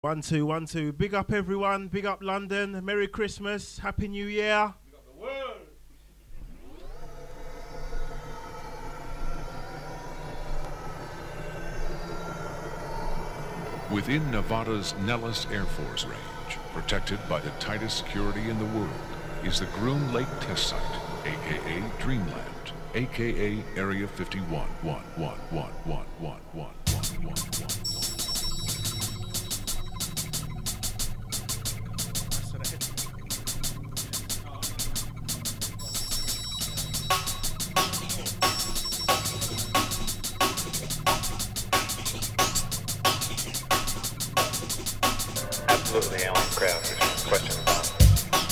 1 2 1 2. Big up everyone, big up London. Merry Christmas, Happy New Year. Big up the world. Within Nevada's Nellis Air Force Range, protected by the tightest security in the world, is the Groom Lake Test Site, aka Dreamland, aka Area 51. Absolutely, alien craft. There's no question about it.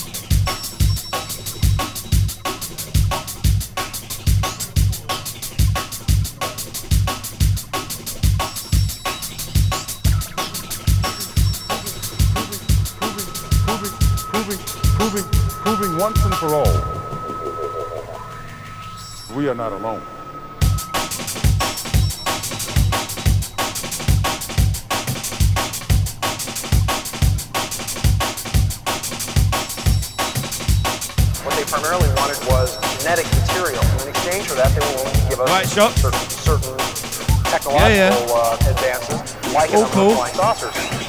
Proving once and for all, we are not alone. What they primarily wanted was genetic material. And in exchange for that, they were willing to give us certain technological advances, like a number of flying saucers.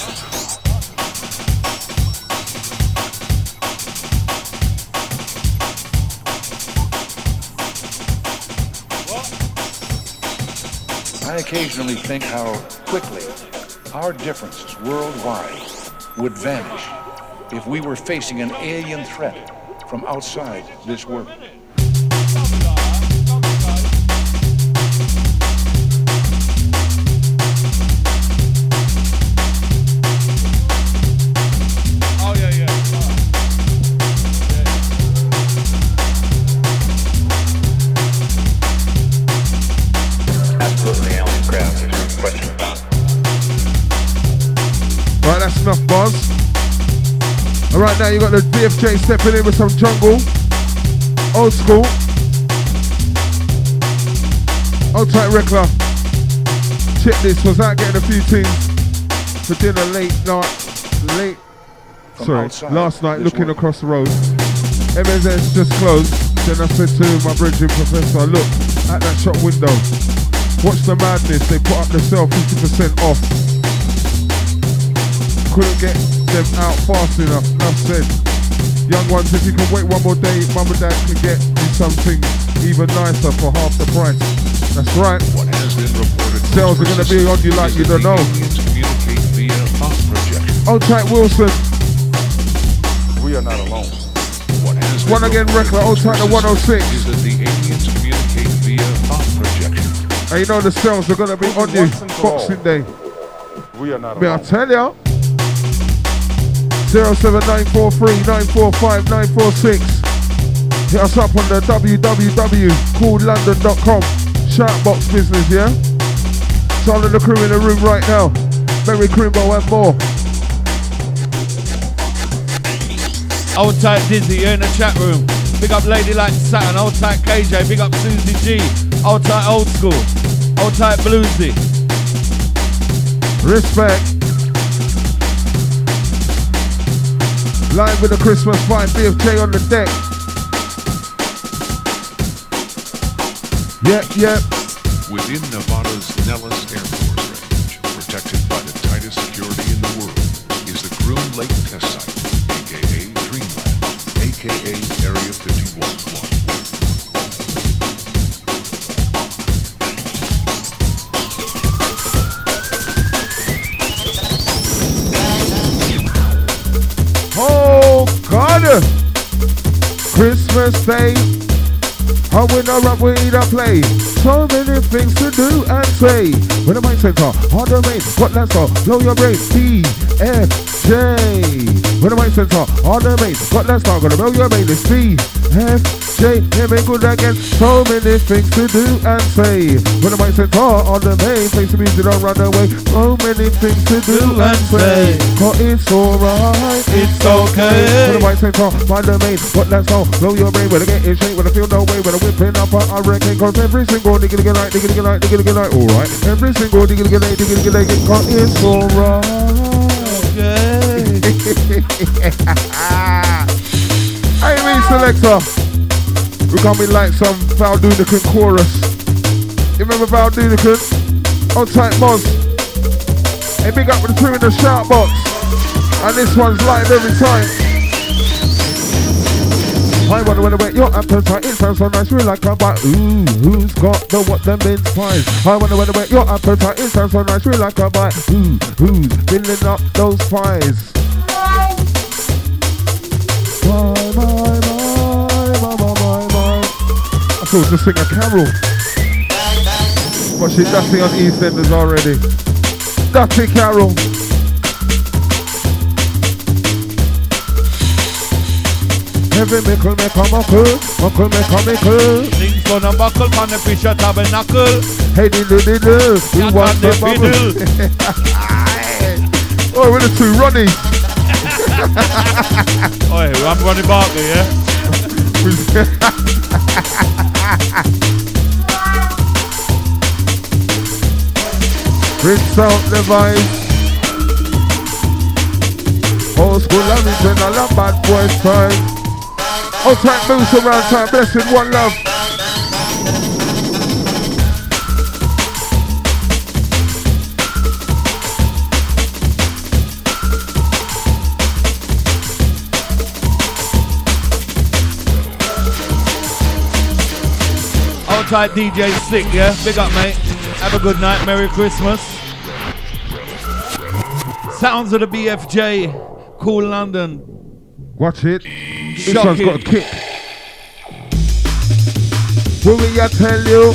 I occasionally think how quickly our differences worldwide would vanish if we were facing an alien threat from outside this world. Right, that's enough buzz. Alright, now you got the BFJ stepping in with some jungle. Old school. Old tight Reckler. Check this, was out getting a few things for dinner last night looking across the road. MSS just closed. Then I said to my brethren professor, look at that shop window. Watch the madness, they put up the sale 50% off. Couldn't get them out fast enough, enough said. Young ones, if you can wait one more day, mum and dad can get you something even nicer for half the price. That's right. What has been reported, sales are going to be on you like you don't know. Communicate via thought projection. Old tight Wilson. We are not alone. What has been One again, Reckler, old tight the 106. is that the aliens communicate via thought projection. And you know the sales are going to be on you Boxing Day. We are not May I alone. tell ya? 07943 945 946. Hit us up on the www.coollondon.com shoutbox business, yeah? So all of the crew in the room right now. Merry Crimbo and more. Old tight Dizzy, you're in the chat room. Big up Lady Like Saturn, old tight KJ, big up Susie G, old tight Old School, old tight Bluesy. Respect. Live with the Christmas vibe, BFJ on the deck. Yep. Within Nevada's Nellis Air Force Range, protected by the tightest security in the world, is the Groom Lake Test Site, aka Dreamland, aka Area 51. Oh God! Christmas Day, I win a rap, we eat a play. So many things to do and say. When the mind center, on the main, what let's go, blow your brain. BFJ. When the mind center, on the main, what let's go, gonna blow your brain. It's BFJ. Here we good again. So many things to do and say. When the mind center, on the main, play some music, don't run away. So many things to do and say. But it's alright, It's okay. when the mind center, on the main, what let's go, blow your brain. When I get in shape, when I feel no way, when I whipping up, I reckon, cause every single digga night, alright. Every single digga night, it's alright. Hey, me selector. We're coming like some Val Dunican chorus. You remember Val Dunican? On tight Moz. Hey, big up with the crew in the shout box. And this one's live every time. I wonder where your appetite, it sounds so nice, we like a bite. Ooh, who's got the what them mince pies? I wonder where your appetite, it sounds so nice, we like a bite. Ooh, who's filling up those pies? My. I thought to sing a carol. But she's dirty on EastEnders already. Dirty carol. Every mickle make a muckle make a mickle. Things gonna buckle on the Fisher Tabernacle. Hey diddle, we want the bubble. Oh, we're the two Ronnies. Oh, I'm Ronnie Barker, yeah? Rinse out the vibe. Old school original and bad boys time. All time moves around time, blessed one love. All tight DJ Sick, yeah? Big up, mate. Have a good night. Merry Christmas. Sounds of the BFJ. Cool London. Watch it. This one's got a kick. Will I tell you?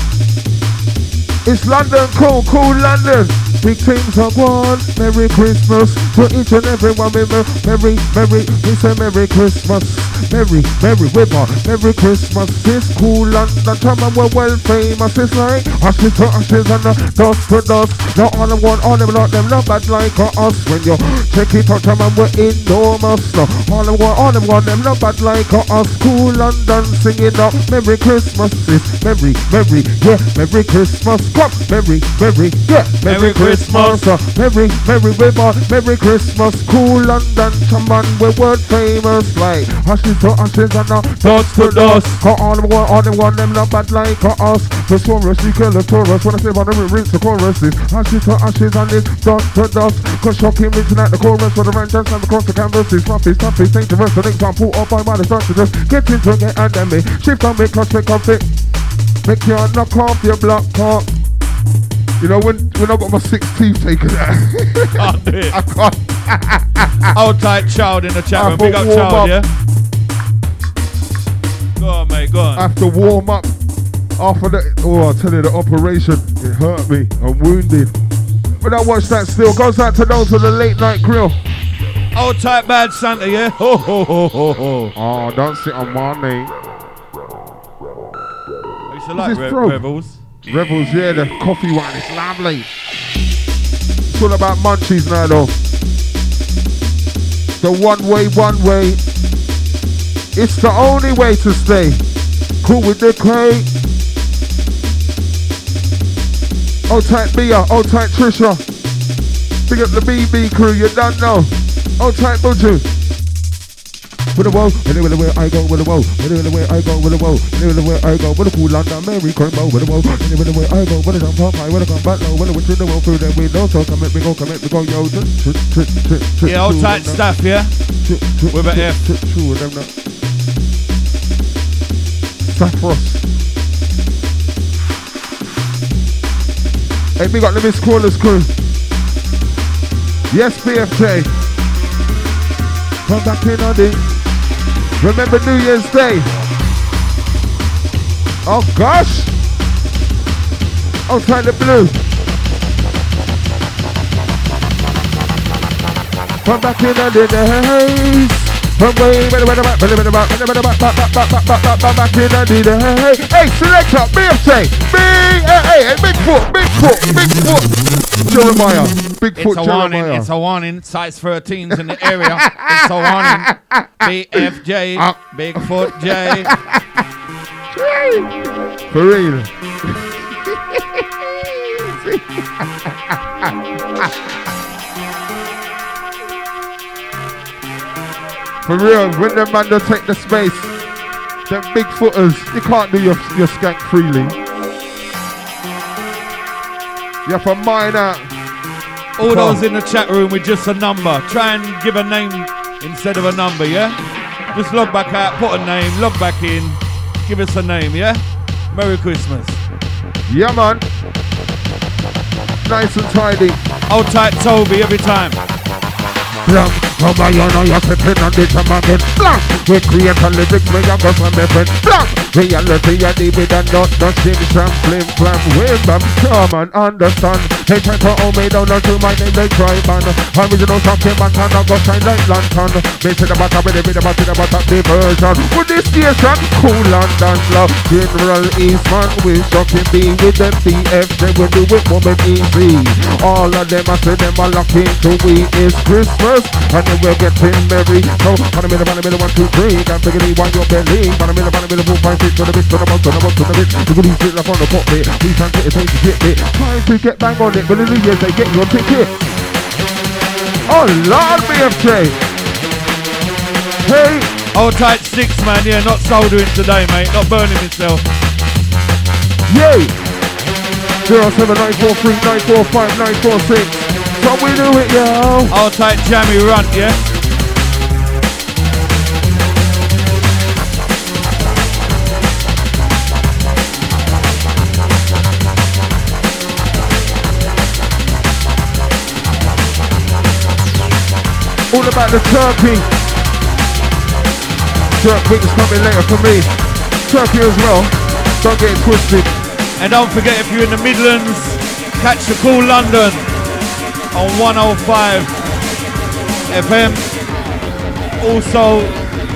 It's London, cool London. Big things are gone. Merry Christmas to each and every one. Merry, we say Merry Christmas. Merry, Wibber, Merry Christmas. This cool London time and we're well famous. It's like ashes to ashes and dust to dust. Not all of one, all them not them, not bad like us. When you check it out time and we're enormous. No, all them one, them not bad like us. Cool London singing up Merry Christmas. It's Merry, yeah, Merry Christmas. Come, Merry, yeah, Merry Christmas. Merry, Wibber, Merry Christmas. Cool London time and we're world famous. Like ashes to ashes and dust to dust. All them one, them not bad like us. The chorus, you kill the chorus. When I say about the rinse the chorus is ashes to ashes and it's dust to dust. Cause shocking rinsing out the chorus for the ranchers and across the canvas is toughies, dangerous. The example of by the start to just get into it and then me shift on me, clutch, make off it. Make you knock off your block talk. You know when I got my 6 teeth taken out. Can't do it. I can't. Hold tight, child in the chat room. Big up, child, yeah? Go on, mate, go on. I have to warm up after the, I tell you, the operation, it hurt me. I'm wounded. But I watch that still. Goes out to those with the late night grill. Hold tight, bad Santa, yeah? Ho, ho, ho, ho, ho. Oh, don't sit on my knee. I used to like Rebels. Rebels, yeah, the coffee one, it's lovely. It's all about munchies now, though. The one way. It's the only way to stay. Cool with the Clay. Old tight Bia, old tight Trisha. Big up the BB crew, you don't know. Old tight Buju. With the woe, where I go, with the woe, where I go, with the woe, where I go, with the cool London, Merry Christmas, with the woe, where I go, with the jump up high, with the come back low, with the winter, the woe through the window, so come at me go, yo, yeah, old tight stuff, yeah? With an F. True, them not. Saffros. Hey, big up the Miss Callers crew. Yes, BFJ. Come back in on it. Remember New Year's Day. Oh gosh. Outside the blue. Come back in on the haze. Come way, back in on the haze. Hey, selector, BFJ. Big foot. Jeremiah. Bigfoot Jeremiah. It's a warning. Size 13's in the area. It's a warning. BFJ. Bigfoot J. For real. For real, when the man don't take the space, them big footers, you can't do your skank freely. You have to mine out. All those in the chat room with just a number. Try and give a name instead of a number, yeah? Just log back out, put a name, log back in, give us a name, yeah? Merry Christmas. Yeah, man. Nice and tidy. Hold tight, Toby, every time. Come on, you know you're sitting on this again. Blank, we create a lyrics where you go from my friend. Blank, reality you deep with a not no shim sham flim flam wave them. Come on, understand. They try to hold me down to my name they try man. Original something man can go shine like lantern. They say the matter with the matter the version. With this station, cool and dance love. General Eastman will shocking be with them BF. They will do it woman easy. All of them I say them are locking to we is Christmas. And then we're getting merry. So, on the middle, 1, 2, 3. Can't figure it while you're belly. On the middle, 4, 5, 6. To the bit, to the bottom, to the bit. You can eat it up on the cockpit. Please can't get it, take it. Trying to get bang on it, but in the years they get your ticket. Oh, Lord, BFJ. Hey. Hold tight 6, man. Yeah, not soldering today, mate. Not burning myself. Yay. 07943945946. So we do it, yo. Hold tight, Jammy Runt, yeah? All about the turkey. Jerk wings coming later for me. Turkey as well. Don't get it twisted. And don't forget, if you're in the Midlands, catch the Cool London on 105 FM. Also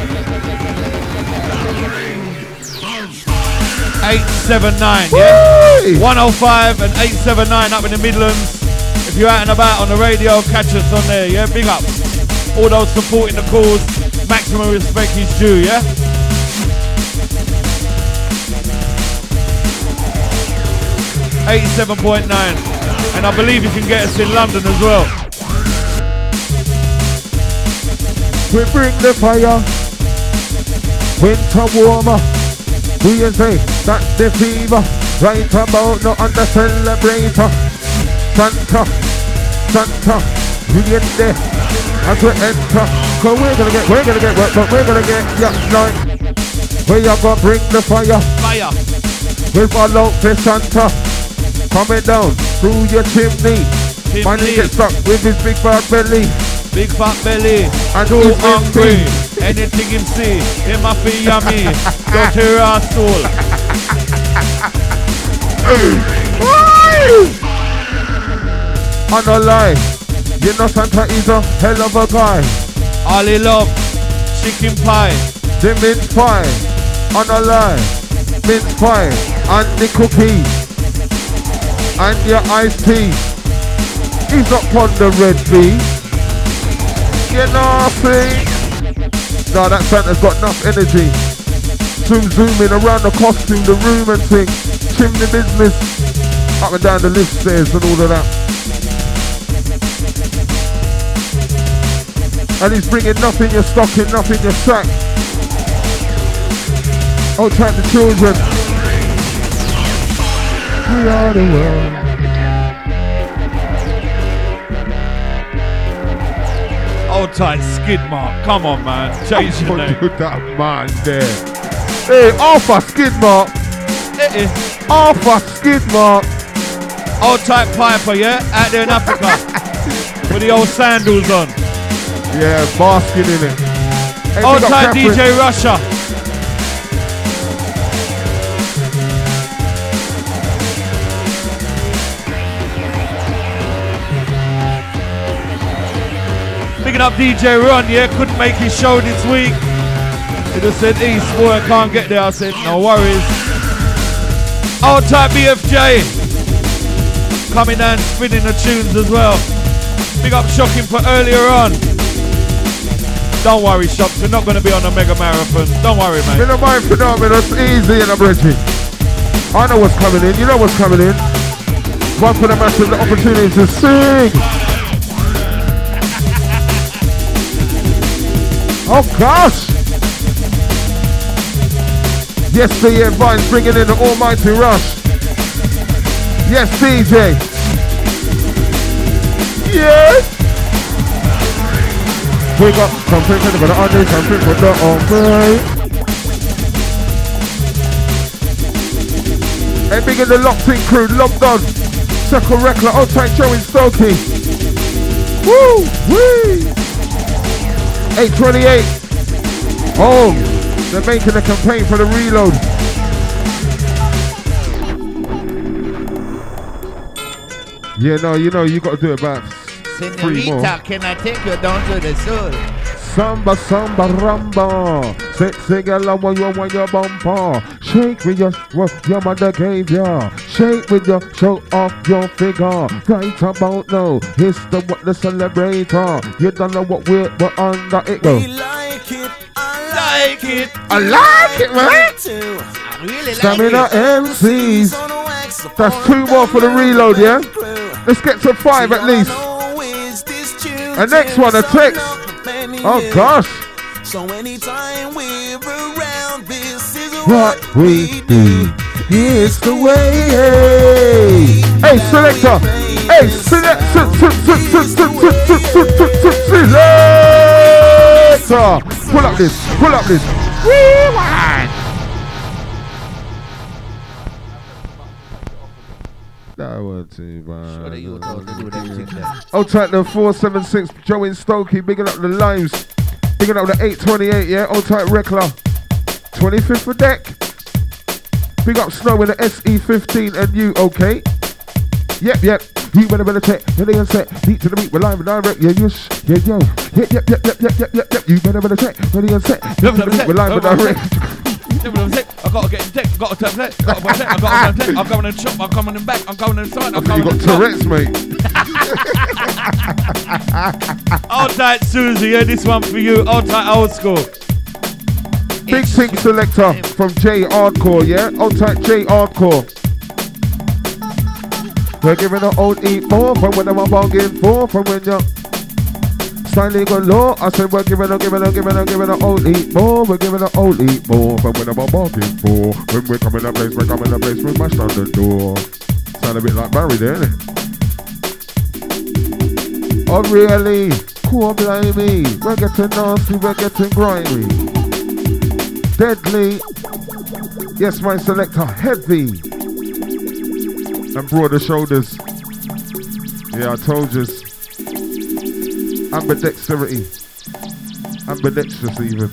879, yeah? 105 and 879 up in the Midlands. If you're out and about on the radio, catch us on there, yeah? Big up. All those supporting the cause, maximum respect is due, yeah? .9, and I believe you can get us in London as well. We bring the fire, winter warmer. We say that's the fever. Right about no under celebrator. Santa, we get there as we enter. Cause we're gonna get work, but we're gonna get night. We are gonna bring the fire. We follow the Santa. Coming down through your chimney. Man, he gets stuck with his big fat belly. Big fat belly, and too hungry. Anything him see, him a feel yummy. Dirty rascal. On a lie, you know Santa is a hell of a guy. All he love, chicken pie. The mince pie, on a lie, mince pie, and the cookie. And your iced tea. He's up on the red bee. You know what I'm saying? No, that Santa's got enough energy. Zooming around the costume, the room and thing. Chimney business. Up and down the lift stairs and all of that. And he's bringing nothing your stocking, nothing your sack. Oh, track the children. We are the world. Hold tight, Skid Mark. Come on, man. Change your name. Do that man there. Hey, Alpha Skid Mark. Alpha Skid Mark. Hold tight, Piper, yeah? Out there in Africa. With the old sandals on. Yeah, basking in it. Hey, hold tight, DJ Russia. Picking up DJ Ron, yeah, couldn't make his show this week. He just said, East, boy, I can't get there. I said, no worries. Old type BFJ. Coming down, spinning the tunes as well. Big up Shocking for earlier on. Don't worry, Shocks, we're not going to be on a mega marathon. Don't worry, mate. We don't mind phenomenal, it's easy in a bridging. I know what's coming in, you know what's coming in. One for the massive opportunity to sing. Oh gosh! Yes, the Vines bringing in the almighty rush. Yes, DJ. Yes. We got something for the under, something for the ombre. And big in the locked in crew, locked on. Circle Reckler, old tight Joey Stokey. Woo! Wee! 828. Oh, they're making a campaign for the reload. Yeah, no, you know, you got to do about 3 more. Senorita, can I take you down to the soul? Samba, samba, ramba. Sexy girl, I want you your bumper. Shake with your, what your mother gave ya. Shake with your, show off your figure. Right about now, it's the what the celebrator. You don't know what we're under it go. We like it, I like it. I like it, man. Too. I really Stamina like it. MCs. That's 2 more for the reload, yeah? Let's get to 5 at least. And next one, a text. Oh gosh. So anytime we're around, this is what we do. Here's the way. Hey, selector. Hey, selector. Pull up this. Pull up this. Rewind. That wasn't too bad. I'll take the 476 Joey Stokey, bigging up the limes, bigging up the 828, yeah. I'll take Reckler, 25th for deck. Big up Snow with the SE15 and you, okay? Yep. You better check, ready and set, beat to the beat, we're live and direct, yeah, yes, yeah, yo. Yep. You better check, ready and set, beat to the beat, we're live and direct. I gotta get in tech, I gotta turn left, I gotta turn left, I'm going in the shop, I'm coming in back, I'm going inside, I'm going in the top. You got Tourette's, mate. All tight Susie, yeah, this one for you, all tight old school. Big Pink Selector from J Hardcore, yeah? All tight J Hardcore. We're giving an old eat more from when I'm bargaining for, from when you're Stanley go low. I said we're giving a old eat more. We're giving an old eat more from when I'm bargaining for. When we come in a place, we mash down the door. Sound a bit like Barry there, innit? Oh really? Cool, blimey. We're getting nasty, we're getting grimy. Deadly. Yes, my selector, heavy. And broader shoulders. Yeah, I told you. Ambidexterity. Ambidextrous even.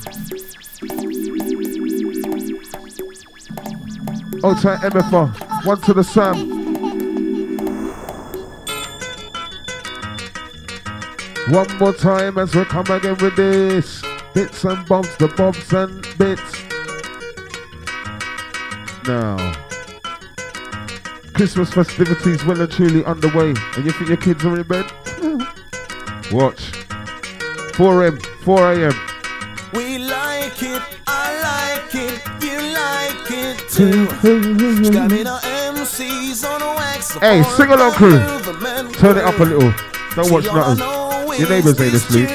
Oh, try MFR. 1 to the Sam. One more time as we come again with this. Bits and bobs, the bobs and bits. Now. Christmas festivities well and truly underway. And you think your kids are in bed? Watch. 4 a.m. We like it, I like it, you like it too. Stamina MCs on wax. Hey, sing along crew. Turn it up a little. Don't watch nothing. Your neighbours ain't asleep.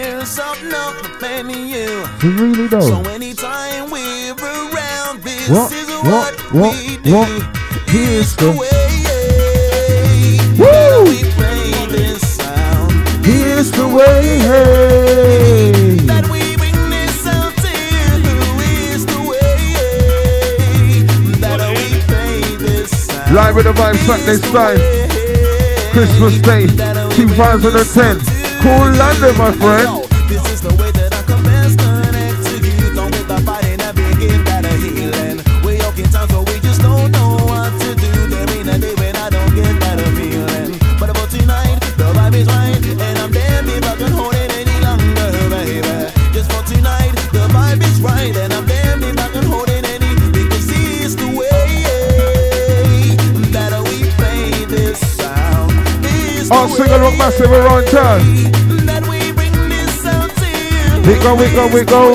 You really don't. So anytime we're around, this is what we do. Here's the way. Woo! We play this sound. Here's the way. That we bring this sound to you. Here's the way. That we play this sound. Live with the vibe Saturday style. Christmas Day 2010. Cool London, my friend. This is the way that I can best connect to you. Don't get the fighting and begin that healing. We're yoking time, so we just don't know what to do. There ain't a day when I don't get that feeling. But about tonight, the vibe is right, and I'm damned if I can hold it any longer, baby. Just for tonight, the vibe is right, and I'm damned if I can hold it any. Because it's the way that we play this sound. I'll sing along massive around town. We go.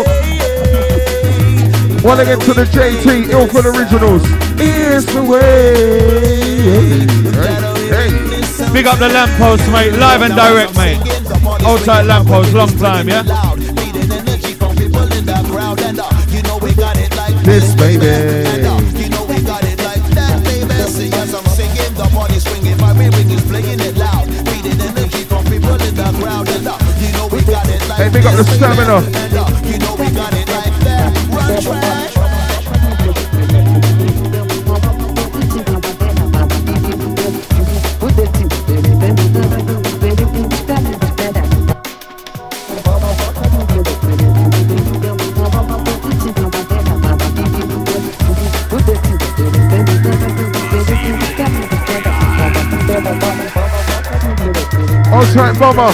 One again to the JT, Ilford Originals. Here's the way. Hey. Big up the lamppost, mate. Live and direct, mate. Old tight lamppost, long time, yeah? this, baby. You know we got it like that, baby. See as I'm singing, the party swinging, my ring is playing it loud, feeding energy from people in the crowd. And you know we got it like hey, big up the stamina. You know we got it like that. Run track. Outside mama.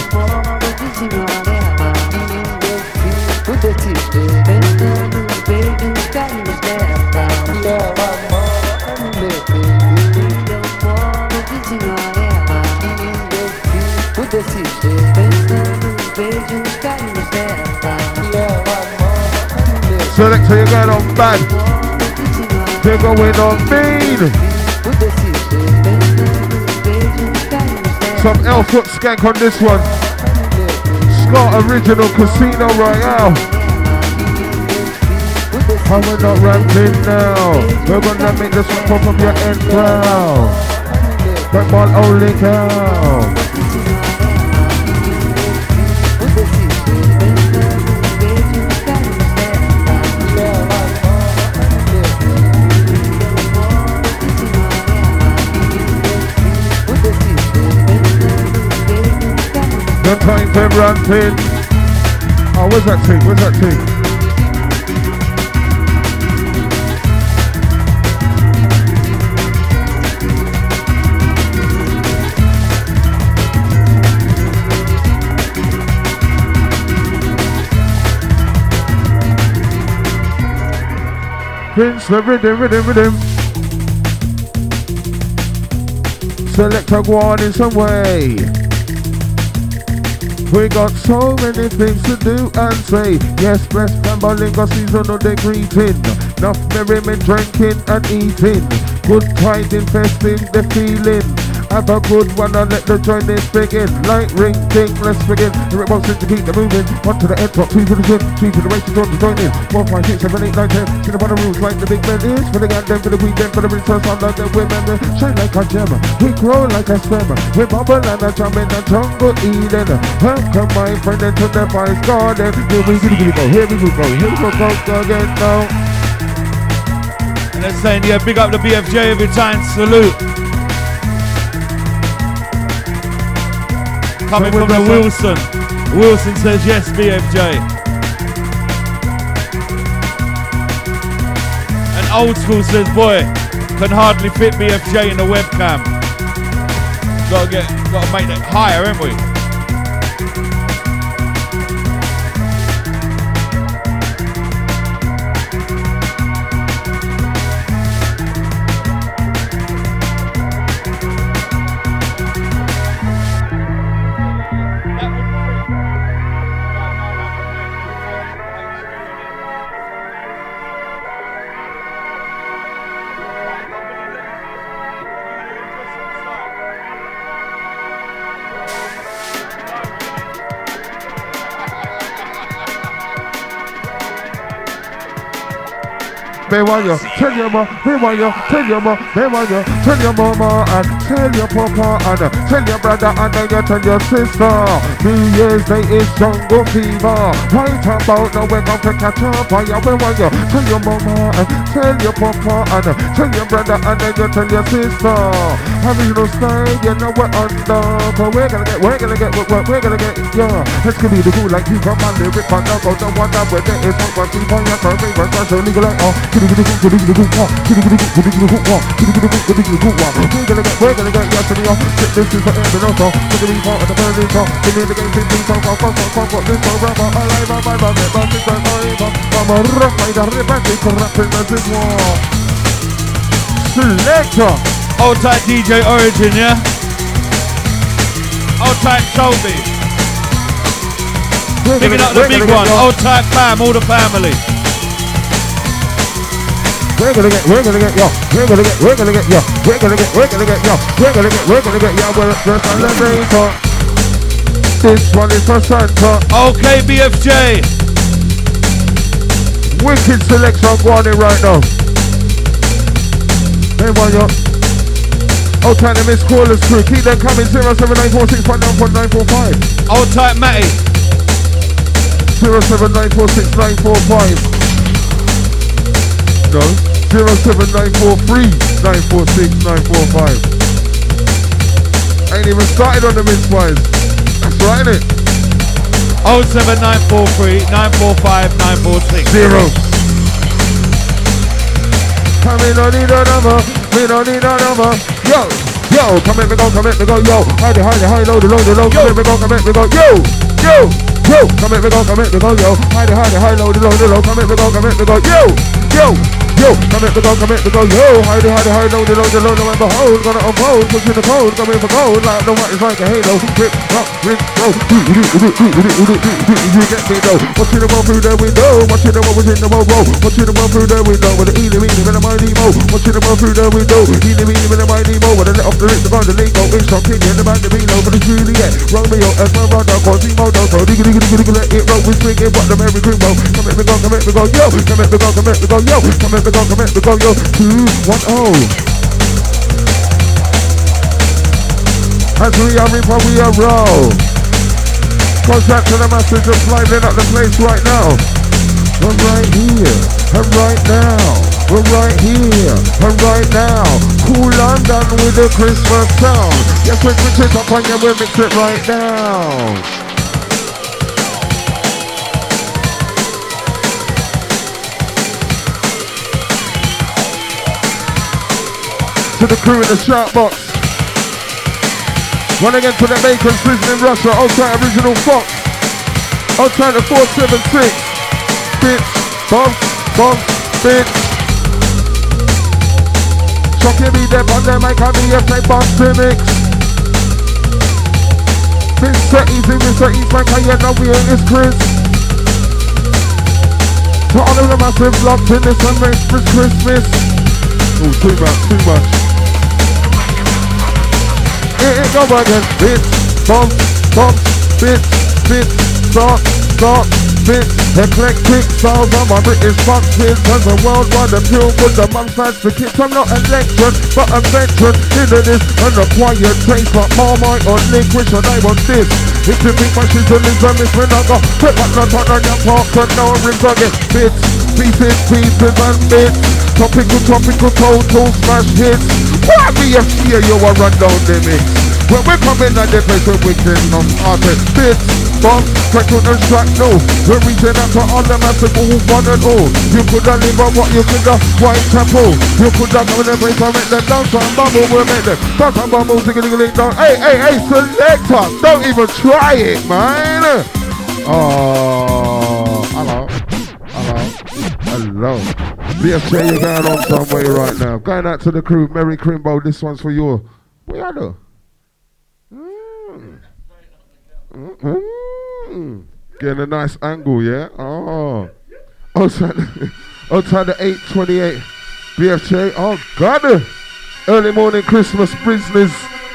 Selector, you're going on bad. You're going on mean. Some L-foot skank on this one. Scott Original Casino Royale. And we're not ramping now. We're gonna make this one pop up your end proud. That ball only cow. No time for ranting. Oh, where's that thing? Where's that thing? Prince, the rhythm. Selector, go on in some way. We got so many things to do and say. Yes, bless Fambalingo seasonal day greeting. Enough merriment, drinking and eating. Good tiding, festing the feeling. Have a good one and let the journey begin. Light ring, ding, let's begin. The remote to keep the moving. One to the end top, two to the good, two to the races on the join in. 4, 5, 6, 7, 8, 9, 10. To the bottom rules like the big men is. For the goddamn, for the weekend, for the princess, on the women. Shine like a gem, we grow like a stem. We bubble and a jump in the jungle Eden. Welcome my friend into the vice garden. Here we go, here we go, here we go again now. And they're saying, yeah, big up the BFJ every time, salute. Coming from the Wilson. Wilson says yes, BFJ. And Old School says, boy, can hardly fit BFJ in the webcam. Gotta make it higher, haven't we? Me want you, tell your mama, me want you, tell your mama, me want you, tell your mama and tell your papa and tell your brother and then you tell your sister. New Year's Day is jungle fever. Right about now we're gonna catch up. Me want you, tell your mama and tell your papa and tell your brother and then you tell your sister. Having no style, you know we're under. But we're gonna get, yeah. Let's give you the cool like you come on the rip and knock out the one that we're there is not what people are serving, but that's only like oh. We're gonna get yes to the off. This is for every also. We're gonna be part of the burning talk. We need the game to be so what this for rapper alive on my mother. But it's a live I'm a rough rider, repenting, corrupting as it war. Selector. Old tight DJ Origin, yeah? Old tight Toby. Picking up the big one. Old tight fam, all the family. We're gonna get yo. We're gonna get yo. We're gonna get yo. We're gonna get yo. Well, just on the rainbow. This one is for Santa. Okay, BFJ. Wicked selection going in right now. Hey, man, yo. Old time the Miss Callers crew. Keep them coming. 07946194945. Old tight Matty. 07946945945. No. 07943946945. Ain't even started on the Miss Wise. That's right, innit? 07943 945 946. 0. Come in, don't need a number. Me don't need a number. Yo, yo, come in, me go, yo. Hide, low, the low. Come in, me go, yo, yo. Come in, me go, yo. Hide, low, the low. Come in, me go, yo, yo. Come in, me go, yo. Hide, low, the low. No matter hold, gonna unfold, push in the code, come in for gold. Like no one is like a halo. Rip, rock, ring, roll. You get me though. Watching them all through the window. Watching them all within the row. Watching them all through the window. With the eeny, with the mighty mo. Watching them all through the window. Eeny, with the mighty mo. With the let off the lips, the gun, the lingo. It's shocking, in the band, the below. But it's Juliet. Romeo, Esmeralda, Quasimodo. So diggy, let it roll. We're swinging, but the Merry Grimbo. Come in, me go, yo. Come in, me go, yo. Come in, me go, yo. 2-1-0. As we are reap, we are roll. Contact to the masses just livening up the place right now. We're right here, and right now. We're right here, and right now. Cool London with the Christmas sound. Yes, we mix it up and we'll mix it right now. To the crew in the shout box. Run again to the Bacon Prison in Russia. Outside Original Fox. Outside the 476. Bitch. Bump. Bitch. Shocking me there on the mic. I mean, yes, I bump the mix. Mr. Easy, Frank. I know we ain't this Chris. To all of the massive locked in this and Christmas. Oh, too much. It go again, bitch, bump, bitch, start, bitch, eclectic styles on my British box kids, cause the worldwide appeal with the mum's fancy kids. I'm not a lecturer, but a veteran into this, an acquired taste like Marmite or licorice, and I want this. If you think my shit's a lizard, miss when I go, put my nut on your park, and now I'm again, bitch, pieces and bits, topical, total smash hits. Why be a fear you a run down the mix? When we come in at the place where we can artist bits, bump, track on the track, no. We're reaching out to all the massive who one and all. You could have live on what you could have Whitechapel. You could have come in the place and make them dance and bubble, we'll make them dance and bubble, zing down. Hey, selector, don't even try it, man. Oh, hello. BFJ, you're going on some way right now. Going out to the crew, Merry Crimbo, this one's for you. We are though. Getting a nice angle, yeah? Oh. Outside the 828 BFJ. Oh, God. Early morning Christmas business.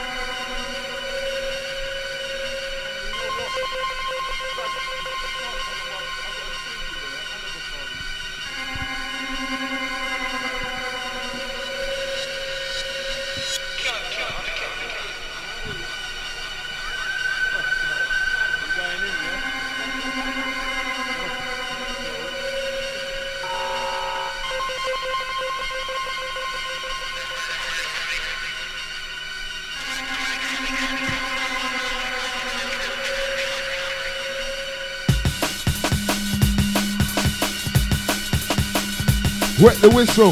Wet the whistle.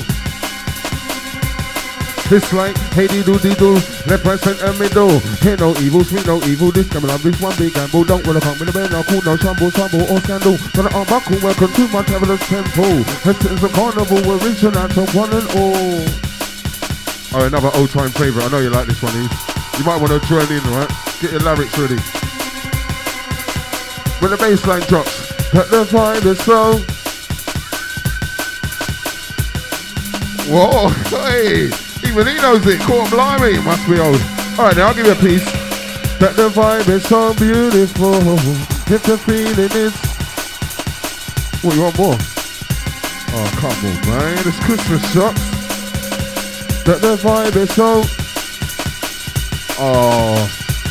This like, hey dee-doo, left, right, center, middle. Hey, no evil, sweet, no evil. This coming up, this one big gamble. Don't wanna come with a band, no cool, no shamble, or scandal. Gonna unbuckle, welcome to my traveler's temple. It's a carnival, we're reaching out to one and all. Oh, another old time favorite. I know you like this one, Eve. You might want to join in, right? Get your lyrics ready. When the bass line drops, but the vibe is so. Whoa, hey, even he knows it. Cool, blimey, it must be old. Alright, now I'll give you a piece. That the vibe is so beautiful. If the feeling is. What, you want more? Oh, come on, man. It's Christmas shop. That the vibe is so... Oh.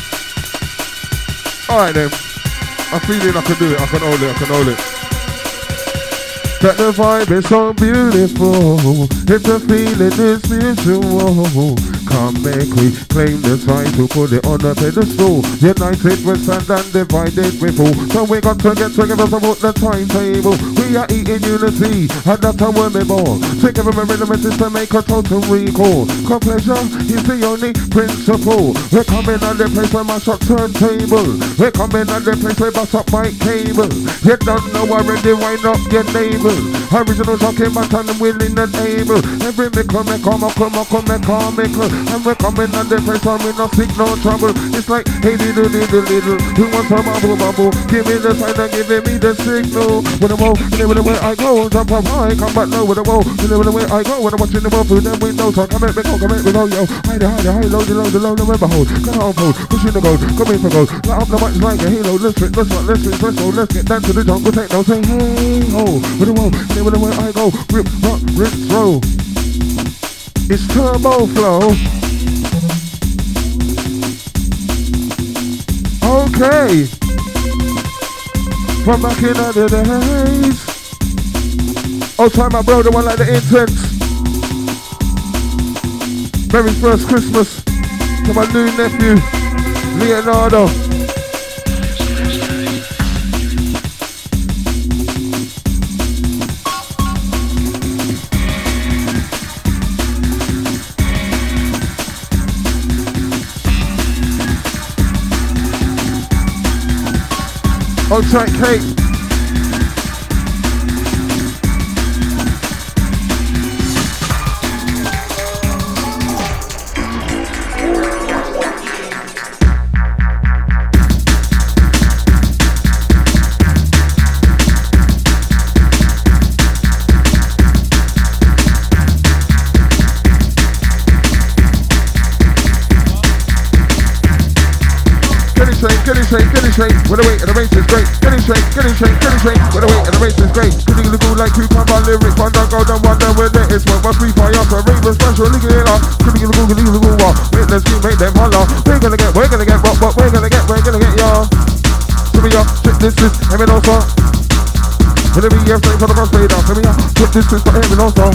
Alright then. I'm feeling I can do it. I can hold it. That the vibe is so beautiful. If the feeling is mutual, come make we claim the title, put it on the pedestal. United we stand and divided we fall. So we got to get together about the timetable. We are eating unity, and that's how we're born. Together we're in the message to make a total recall. Cause pleasure is the only principle. We're coming at the place where my shot turntable. We're coming at the place where bust up my cable. You don't know already, wind up your neighbor. Original talking about and willing and able. Every mickle, and we're coming at the place where we not seek no trouble. It's like, hey diddle, who wants some bubble? Give me the sign and giving me the signal. With the wall, with the way I go, jump up high, come back low with the wall. With the way I go, when I'm watching the world through them windows. So come at me go, yo. High, low, the river hole. Got on pole, pushing the gold, come in for gold. Light up the watch like a halo, let's get down to the jungle, take no, say hey ho. With the wall, with the way I go, rip, rock, rinse, roll. It's turbo flow. Okay. From back in the days. Oh, time my bro, the one like the intense. Very first Christmas to my new nephew, Leonardo. Hold tight, Kate. Get it straight, with the weight and the race is great. Get it straight, with the weight and the race is great. Could you go like cucumber lyrics, wonder, golden wonder where there is one, but free fire, so raven special, look at it up. Could you go, witness you make them holler. We're gonna get, what we're gonna get, y'all. Give me your, check this is, let me know so. With the BF straight for the cross radar, give me your, check this is, let me know so.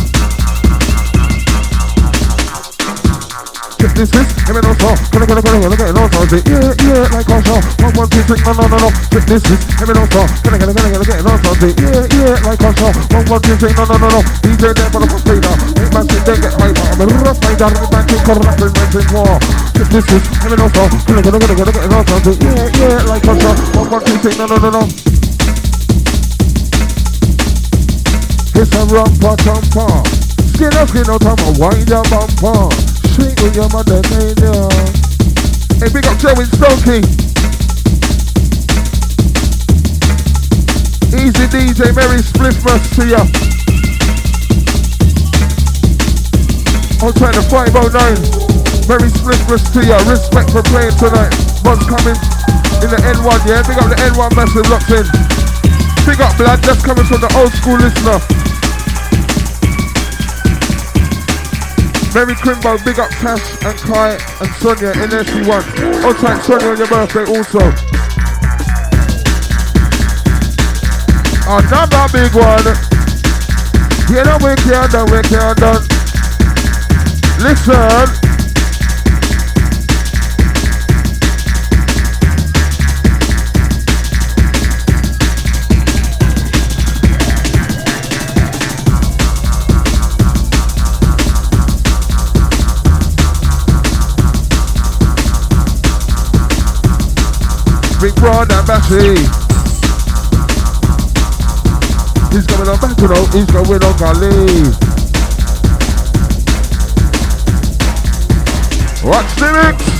Check this is, let me know so. Gonna get no so. Say yeah, like a show. 1, 2, 3, no. Check this is, let me know so. Gonna get no so. Say yeah, like a show. 1, 2, 3, no. DJ there for the first radar. Ain't man sit there get hyper. I'm a rough rider, I'm back in corrupt and racing war. Check this is, let me know so. Gonna get no so. Say yeah, like a show. 1, 2, 3, no. It's a rumpa-tumpa. Skin out, I'm a wind up bumper. Shake with your mother, yeah. Hey, big up Joey Stokey. Easy DJ, Merry Spliffmas to ya. On track to 509. Merry Spliffmas to ya. Respect for playing tonight. One's coming in the N1, yeah. Big up the N1 massive locked in. Big up blood, that's coming from the old school listener. Merry Crimbo, big up Cash and Kai and Sonia in SC1. All time Sonia on your birthday also. Another big one. You know we can't done. Listen. Big brother Bashy. He's coming on back to know, he's going on Gully. Watch the mix.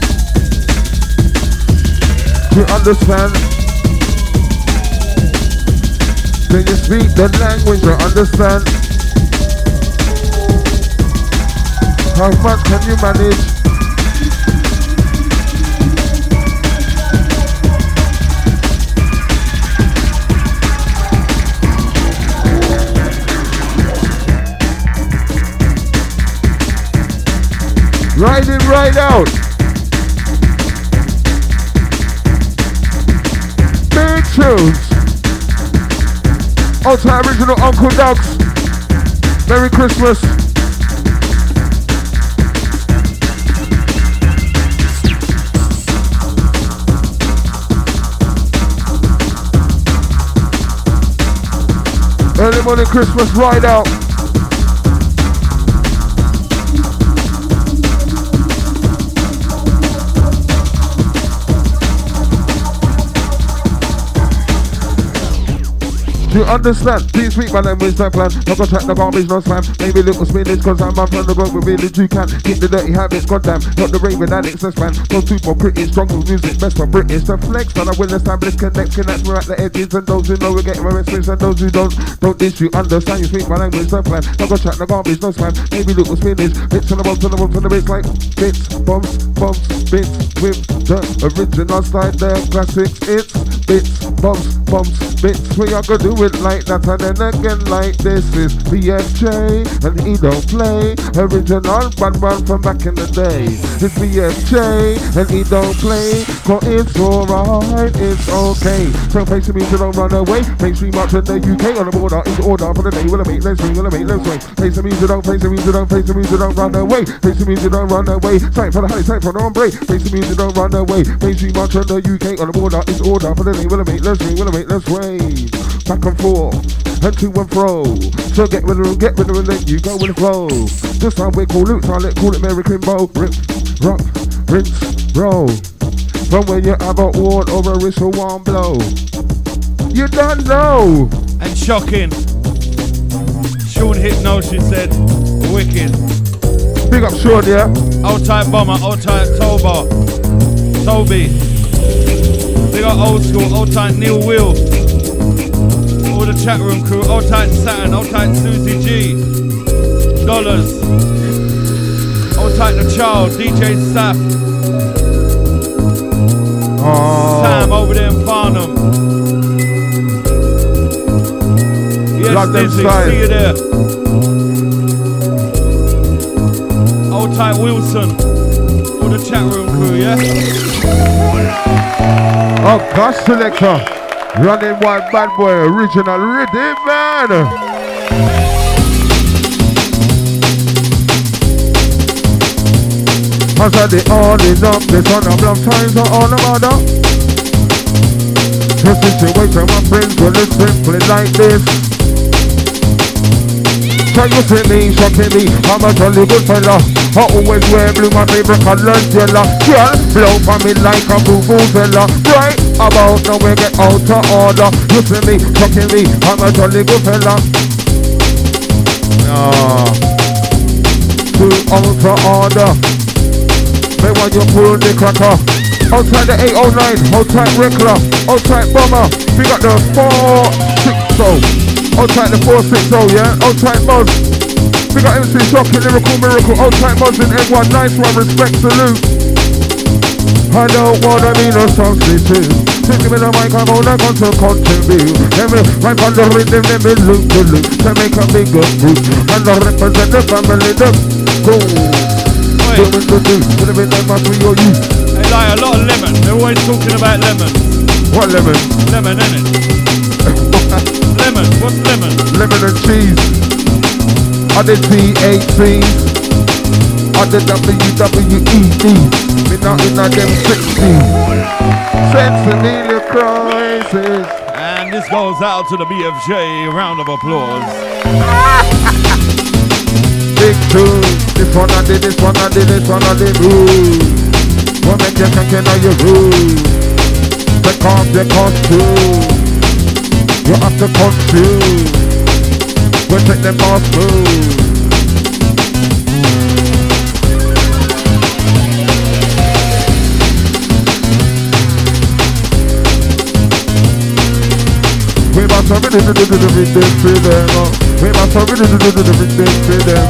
You understand? Can you speak the language or understand? How much can you manage? Ride in, ride out. Big tunes. Outside original Uncle Dogs. Merry Christmas. Early morning Christmas ride out. Do you understand? Please speak my language, no plan. Not gonna track the garbage, no spam. Maybe little spinach, cause I'm up on the road with really you can. Keep the dirty habits, goddamn. Not the raving addicts, that's man. Go super pretty, strong with music, best for British. The flex, and I will establish connects me at the edges. And those who know will get my respect, and those who don't dish. You understand? You speak my language, no plan. Not gonna track the garbage, no spam. Maybe little spinach, bits on the bumps, on the bumps, on the bits like bits, bumps, bits, with the original style, the classics. It's bits, bumps, bits. We are gonna do it like that and then again like this. Is BFJ and he don't play. Original bad from back in the day. It's BFJ and he don't play. Cause it's alright, it's okay. So face the music, don't run away. Mainstream up in the UK on the border. It's order for the day. Will I make, let's swing, will I make, let's swing. Face the music, don't face the music, don't face the music, don't run away. Face the music, don't run away. Time for the honey, time for the ombre. Face the music, don't run away. Mainstream up in the UK on the border. It's order for the day. Will I make, let's swing, will I make, let's swing. Back and forth, and to and fro. So get rid of it, let you go with the flow. This time we call it, call it American Bow. Rip, rock, rinse, roll. From when you have a ward or a wrist or one blow. You don't know. And shocking. Sean Hypnosis said, wicked. Big up Sean, yeah? Old type Bomber, old type Toby. Big up old school, old type Neil Will. All the chat room crew, old tight Saturn, old tight Susie G, Dollars, old tight The Child, DJ Saf, Sam over there in Farnham. Yes, Dizzy, see you there. Old tight Wilson, all the chat room crew, yeah? Oh, gosh, selector. Running Wild Bad Boy, original rhythm man. Cause I the all in up, this on a block times are all about up. The situation my friends will it's simply like this. So you see me, shocking me, I'm a jolly good fella. I always wear blue, my favorite color's yellow. Girl, blow for me like a boo-boo-fella. Right about now we get out of order. You see me, shocking me, I'm a jolly good fella. Too out of order. May want you pull the cracker. Outside the 809, outside regular, outside bomber. We got the 460. Outside the 460, yeah? Outside Moz. We got MC Shocking, Lyrical Miracle. Outside Moz in M1, nice one, respect, salute. I don't wanna be no substitute. Take me the microphone, I'm going to contribute. Let me right on the rhythm, let me loop to loop. To make a bigger group. And I represent the family, the cool. Doing the do, gonna be that much for your youth. They like a lot of lemon, they're always talking about lemon. What lemon? Lemon, innit? Lemon, what's lemon? Lemon and cheese. I did T-A-T. I did W-W-E-D. Me not in them 60. Sensible crisis. And this goes out to the BFJ. Round of applause. Big tune. This one I did, this one I did, this one I did. Ooh. What make you thinking of your rules? Take off your costume. You have to confuse. We'll take them all smooth. We must sorry, do everything for them. We must sorry, do everything for them.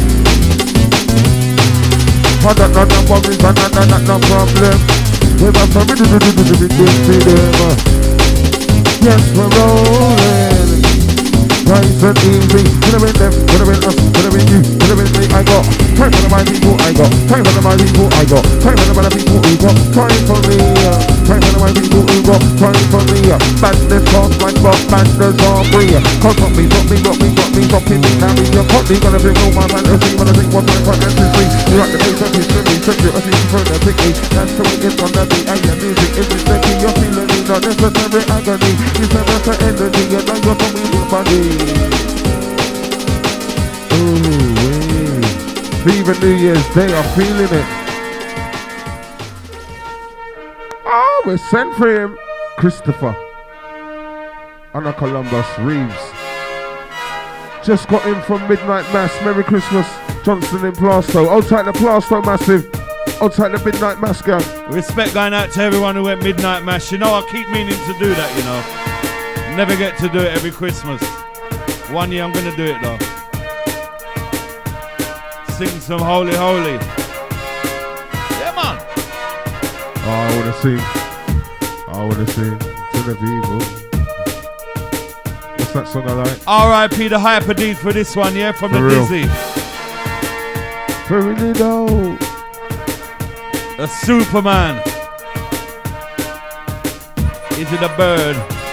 Not no worries, not no problem. We must sorry, do everything for them. Yes, we're rolling. Nice and easy. Could have been them, could have been us, could have been you, could have been me. I got time for my people. I got time for my people. I got time for my people who got time for me. Time for my people who got time for me. Madness cost like Bob, madness are free. Cause got me, dropping me, carry your body. Gonna bring all my fantasy. Wanna think what's my fantasy. You're at the place of history. Check your opinion further picky. That's the way it's gonna be. And your music is respecting. You're feeling me, not necessary agony. It's a better energy. You know you're from me, your body. Ooh, even New Year's Day, I'm feeling it. Oh, we sent for him. Christopher Anna Columbus Reeves. Just got in from Midnight Mass. Merry Christmas, Johnson in Plasto. Outside the Plasto Massive. Outside the Midnight Mass gang. Respect going out to everyone who went Midnight Mass. You know, I keep meaning to do that, you know. Never get to do it every Christmas. One year I'm gonna do it though. Sing some Holy Holy. Yeah, man. Oh, I wanna sing to the people. What's that song I like? R.I.P. the Hyper D for this one, yeah, from For the real. Dizzy. For really though. A Superman. Is it a bird?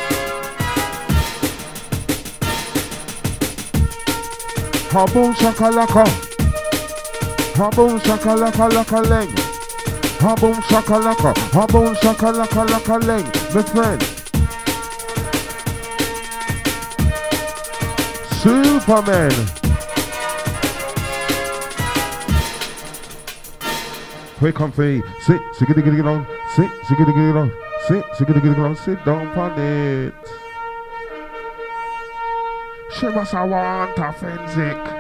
Ha boom shakalaka. Ha boom shakalaka laka leng. Ha boom shakalaka. Ha boom shakalaka laka leng. My friend. Superman. Quick on free. Sit on. Sit down on it. She must have want a forensic.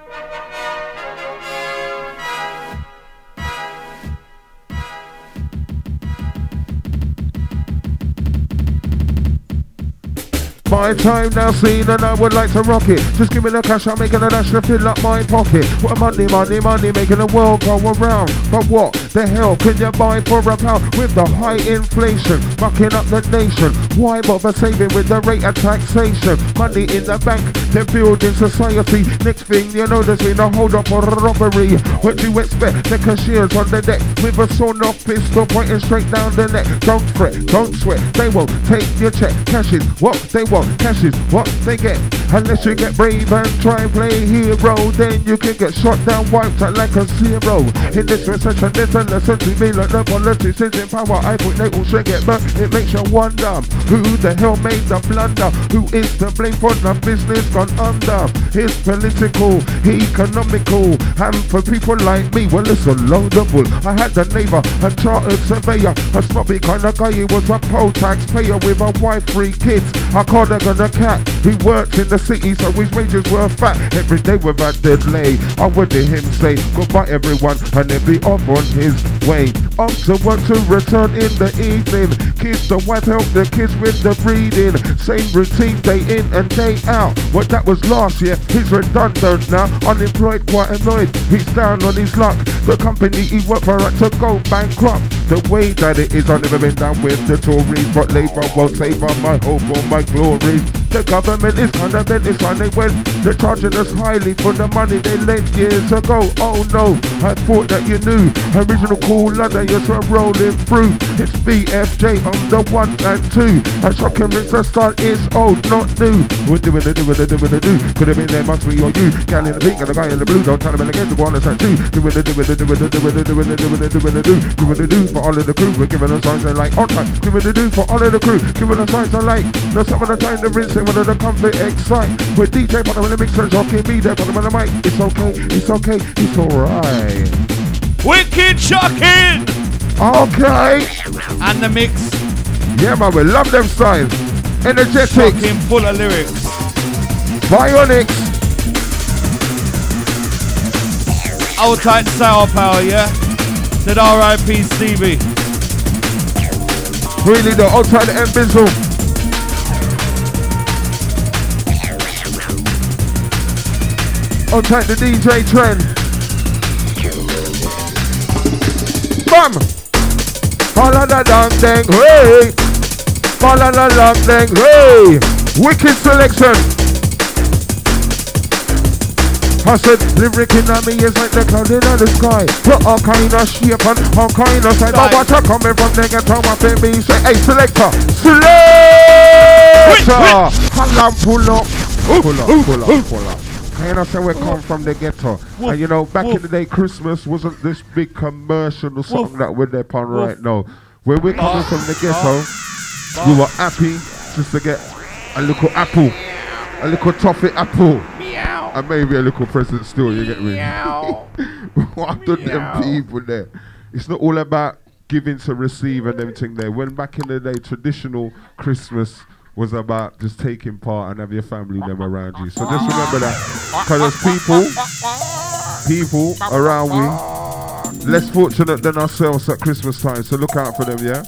My time now seen and I would like to rock it. Just give me the cash, I'm making a dash to fill up my pocket. What money, making the world go around. But what the hell can you buy for a pound? With the high inflation, bucking up the nation. Why bother saving with the rate of taxation? Money in the bank, they're building society. Next thing you know, there's been a hold up or a robbery. What do you expect? The cashier's on the deck with a sawn off pistol pointing straight down the neck. Don't fret, don't sweat, they won't take your check. Cash is what they want. Cash is what they get. Unless you get brave and try and play hero, then you can get shot down, wiped out like a zero. In this recession, there's a lesson to me. Like the politicians in power, I think they all should get burnt. It makes you wonder who the hell made the blunder. Who is to blame for the business gone under? It's political, economical, and for people like me, well, it's a load of bull. I had a neighbor, a chartered surveyor, a snobby kind of guy. He was a poll taxpayer with a wife, 3 kids. I called him on a cat. He worked in the city, so his wages were fat. Every day without delay, I would hear him say goodbye everyone, and then be off on his way. Off to work to return in the evening. Kids, the wife help the kids with the breeding. Same routine day in and day out. Well, that was last year, he's redundant now. Unemployed, quite annoyed, he's down on his luck. The company he worked for had to go bankrupt. The way that it is, I've never been down with the Tories, but Labour won't save on my hope or my glory. The government is kind of bent, it's on they went. They're charging us highly for the money they lent years ago. Oh no, I thought that you knew. Original cool London, yes, we're rolling through. It's BFJ on the 1 and 2. A shocking rinse the start is old, not new. What do? Could have been there, must be or you. Gal in the pink and the guy in the blue. Don't tell them again to go on the side too. Do for all of the crew. We're giving them signs they like on time. Do for all of the crew. Giving them signs they like. No, some of the time the rinse. One of the comfort excite. With DJ Bottom in the mixer, talking me there, Bottom on the mic. It's okay, it's alright. Wicked shocking! Okay. And the mix. Yeah, man, we love them styles. Energetic. Shocking, full of lyrics. Bionics. Old tight sour power, yeah? Said R.I.P. Stevie. Really, the outside the Mbizzle. I'll take the DJ trend. Bam! Follow the dang dang, hey! Follow the dang dang, hey! Wicked selection. I said, lyric in me is like the cloud in the sky. Put all kind of shape and all kind of size. But what coming from the ghetto, my baby say, hey, selector, selector! Pull up. Can I say we come from the ghetto? And you know, back in the day, Christmas wasn't this big commercial song that we're there on right now. When we're coming from the ghetto, we were happy just to get a little apple, a little toffee apple, and maybe a little present still, you get me? What do them people there? It's not all about giving to receive and everything there. When back in the day, traditional Christmas was about just taking part and have your family them around you. So just remember that, because there's people around we less fortunate than ourselves at Christmas time. So look out for them, yeah?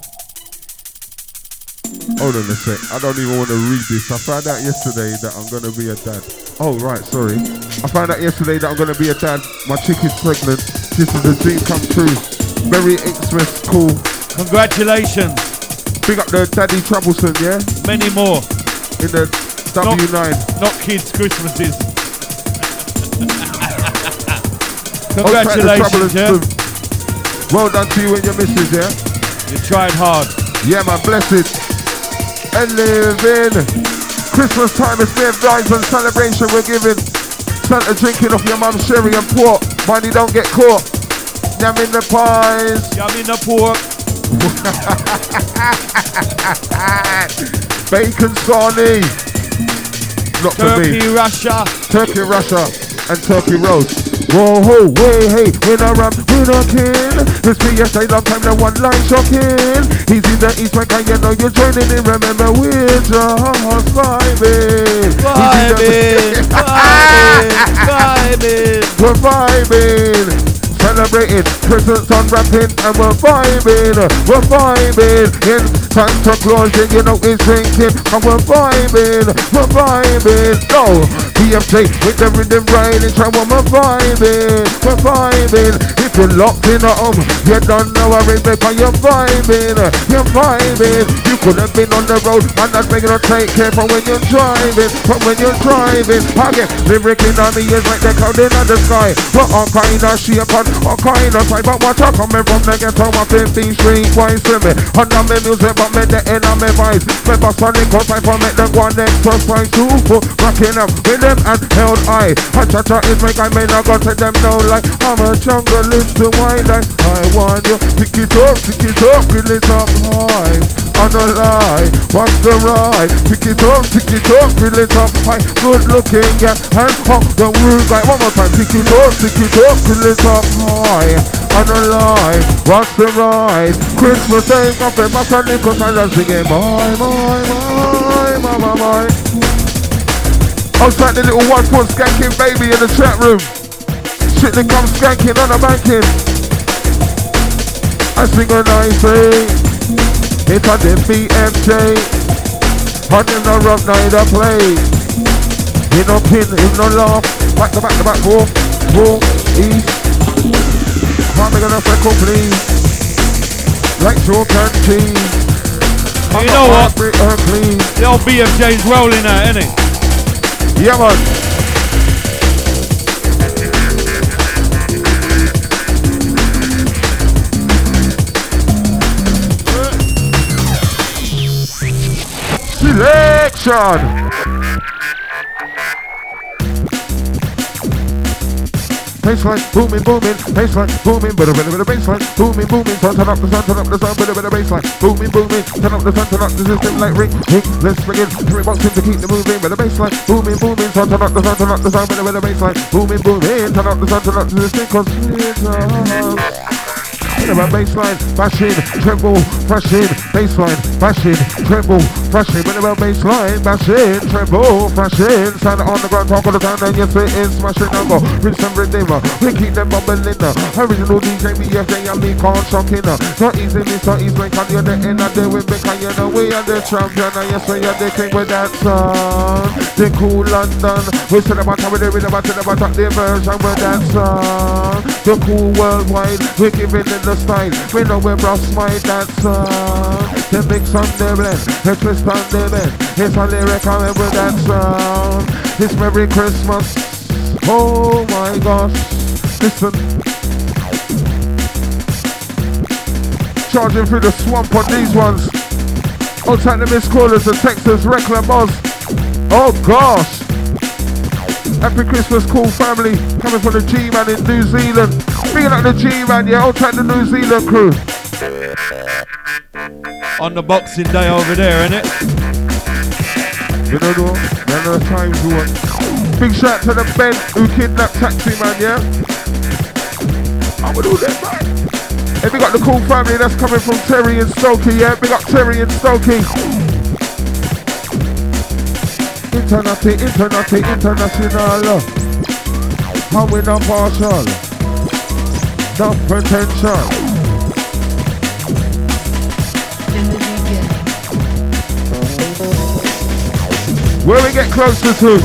Hold on a sec. I don't even want to read this. I found out yesterday that I'm going to be a dad. Oh, right, sorry. I found out yesterday that I'm going to be a dad. My chick is pregnant. This is a dream come true. Very Xmas cool. Congratulations. Big up the Daddy Troublesome, yeah? Many more. In the W9. Not kids' Christmases. Congratulations, yeah? Well done to you and your missus, yeah? You tried hard. Yeah, man, blessed. And living. Christmas time is near, vibes and celebration we're giving. Santa drinking off your mum's sherry and pork. Money don't get caught. Yum in the pies. Yum in the pork. Bacon sarnie. Not Turkey for me. Russia. Turkey Russia and turkey roast. Whoa, ho, way, hey, when I rap, when I kill. It's me, yes, I long time, the one line shocking. He's in the east, like, you know, you're joining in, remember, we're just vibing. We're vibing. Celebrating, presents unwrapping, and we're vibing. In Santa Claus, you know, it's drinking, and we're vibing. No, PFJ with the rhythm riding, try one more vibing. If you're locked in at home, you don't know how it make, but you're vibing. You could have been on the road, and that's making you take care for when you're driving. But when you're driving, again, lyric in on me is like the cloud in the sky. But all kind of shape and all kind of sight. But what you coming from the ghetto, my 15th Street, why swimming? Under me music, but me the end of me voice. Remember Sonic outside for make them go on exercise. 2 foot rocking up with them and held eye. And cha-cha is my guy, may not go to them down like I'm a jungle, lives to wine like I want you. Pick it up, grill it up high. On the lie, what's the ride? Pick it up, grill it up high. Good looking, yeah, and pop the word like one more time. Pick it up, grill it up high. On the line, what's the ride? Christmas Day, coffee, back and Nichols, and I'm singing my. Outside the little 1 foot skanking baby in the chat room. Shit that comes skanking on the banking. I sing a nice thing. It's on the BFJ. On in the rock night I play. In no pin, in no laugh. Back to back, walk, east. How am I gonna freckle please? Like chalk and cheese. You know what? The old BFJ's rolling out, isn't it? Yeah, man. Selection. Baseline, booming, baseline, booming, bit of baseline, booming, turn up the sun, bit of baseline, booming, turn up the sun, turn up the system like ring, let's bring it, every box to keep the moving, bit of baseline, booming, turn up the sun, bit of baseline, booming, turn up the sun, turn up the system, cause it's Whenever bassline, bashing, tremble, thrashing, bassline, bashing, tremble, thrashing. Whenever bassline, bashing, tremble, thrashing. Stand on the ground, talk all the time, then you sit in, smashing and go. Rinse and redeemer, we keep them bubbling. Original DJ BFJ and me can't shock in. Not easy, it's not easy, like you're the end of the day with me, cause you know we are the champion. And yes, we are the king with that song. The cool London, we said about how we did about the version with that song. The cool worldwide, we're giving it the style. We know we're bros smite that song. The mix on the blend, the twist on the bend. It's a lyric on it with that song. It's Merry Christmas. Oh my gosh. Listen. Charging through the swamp on these ones. Outside the missed callers, the Texas Reclam Buzz. Oh gosh. Happy Christmas, cool family. Coming from the G-Man in New Zealand. Being like the G-Man, yeah, outside the New Zealand crew. On the Boxing Day over there, innit? You know the times we want. Big shout to the Ben who kidnapped Taxi Man, yeah? I'm gonna do that, man. Hey, we got the cool family that's coming from Terry and Stokey, yeah? We got Terry and Stokey. International. How we not partial. Not pretension. Where we get closer to?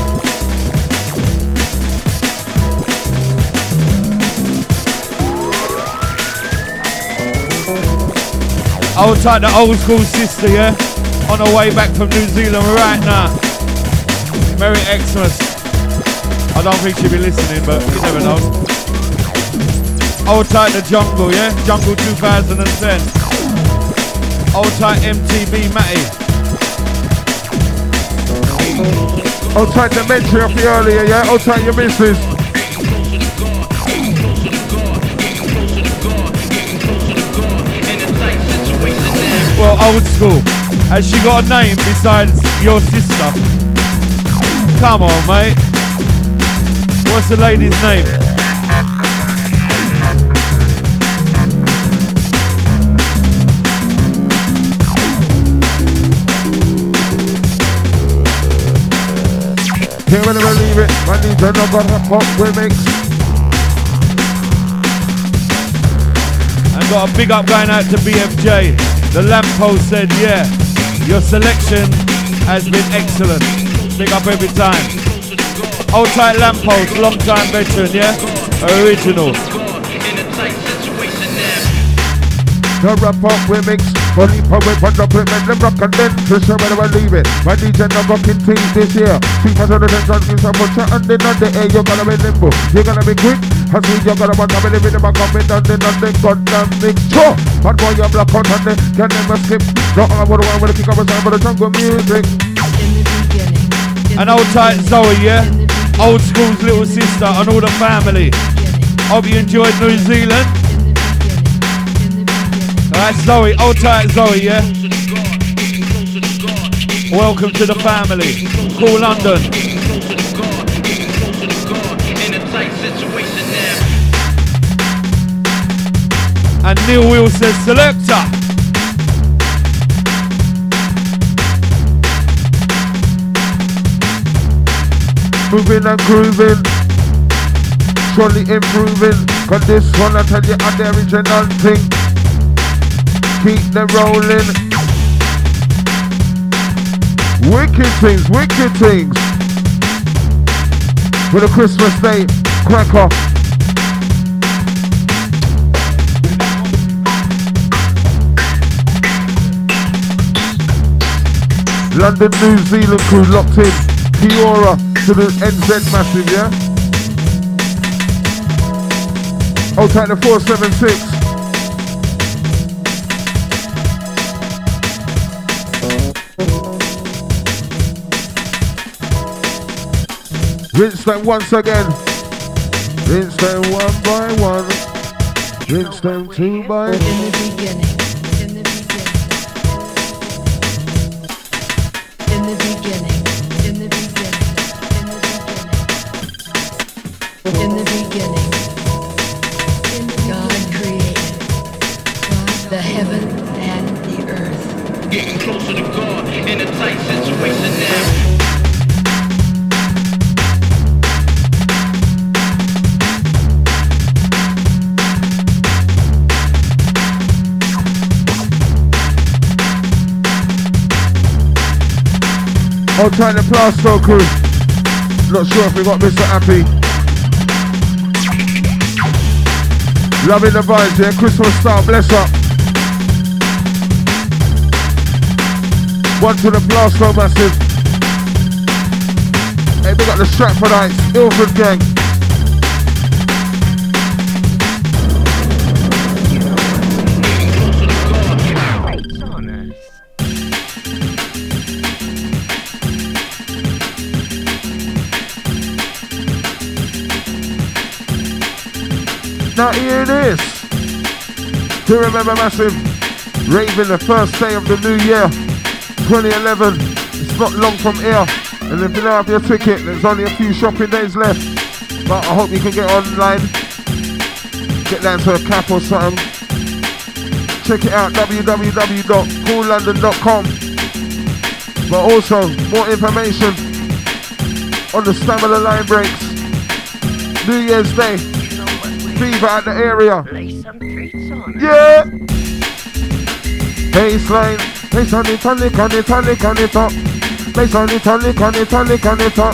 I'll take the old school sister, yeah? On her way back from New Zealand right now. Merry Xmas. I don't think she'll be listening, but you never know. Hold tight the Jungle, yeah? Jungle 2010. Hold tight MTV Matty. Hold tight the Mentry off you earlier, yeah? Hold tight your missus. Well, old school. Has she got a name besides your sister? Come on, mate. What's the lady's name? Can't really believe it. My DJ no got a pop remix. And got a big up going out to BFJ. The lamppost said, yeah, your selection has been excellent. Big up every time. Old tight lamppost, long time veteran, yeah? Original. The rap up remix. Only power for the payment, the rock and then to show where I leave it. My DJ no fucking team this year. 210 so much and then on the air, you're gonna be limbo. You're gonna be quick. As we you're gonna want to be living in my comment and then on the goddamn mix. Sure, but boy, you're black out and they can never skip. No, I would want to kick up a sound for the jungle music. And old tight Zoe, yeah? Old school's little sister and all the family. Hope you enjoyed New Zealand. Alright, Zoe, old tight Zoe, yeah? Welcome to the family. Cool London. And Neil Will says, selector. Moving and grooving, surely improving. Cause this one I tell you are the original thing. Keep them rolling. Wicked things, wicked things. For the Christmas day, cracker. London, New Zealand crew locked in. Kiora to the NZ Massive, yeah? Hold tight the 476. Rinse them once again. Rinse them one by one. Rinse them two by one. In the beginning. God created the guard in a tight situation now. I'll try the Plasto crew. Not sure if we got Mr. Happy. Loving the vibes, yeah. Christmas style, bless up. One to the Plasto massive. Hey, we got the Stratfordites, Ilford gang. Now here it is. Do you remember massive raving the first day of the new year 2011? It's not long from here, and if you don't have your ticket, there's only a few shopping days left, but I hope you can get online, get down to a cap or something. Check it out, www.coolondon.com. but also more information on the Stamina line breaks New Year's Day fever at the area. Yeah. Baseline. Bass on it, on it, on it, on it, on it up. Bass on it, on it, on it, on it, on it up.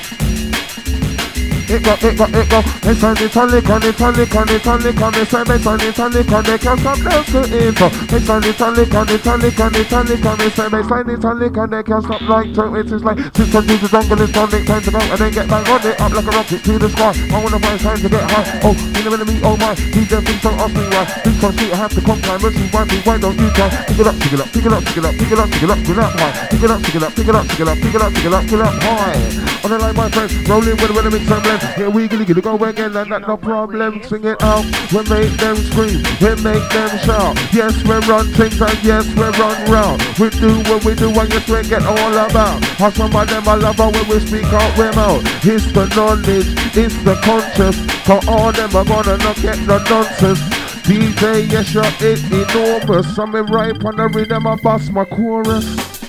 It go. Bass on it, on it, on it, on it, on it, on it, on it. Say bass on it, on it, on it, can't stop dance to info. Bass on it, on it, on it, on it, on it, on it, on it. Say bass on it, on it, on it, can't stop like to it. It's like since I do the jungle, it's on it, time to go and then get back on it, up like a rocket to the sky. I wanna find time to get high. Oh, in the middle of me, oh my. DJ thinks don't ask me why. Thinks I'm sweet, I have to comply. Mercy, why don't you try? Pick it up, pick it up, pick it up, pick it up, pick it up, pick it up, pick it up high. Pick it up, pick it up, pick it up, pick it up, pick it up, pick it up, pick it up high. On the line, my friends, rolling with the mix and blend. Here we go again, and that's no problem. Sing it out, we make them scream, we make them shout. Yes, we run things and yes, we run round. We do what we do and yes, we get all about. How some of them I love how when we speak out, we mouth. It's the knowledge, it's the conscious. For all them are gonna not get the nonsense. DJ, yes, you're it enormous. I'm right on the rhythm, I bust my chorus.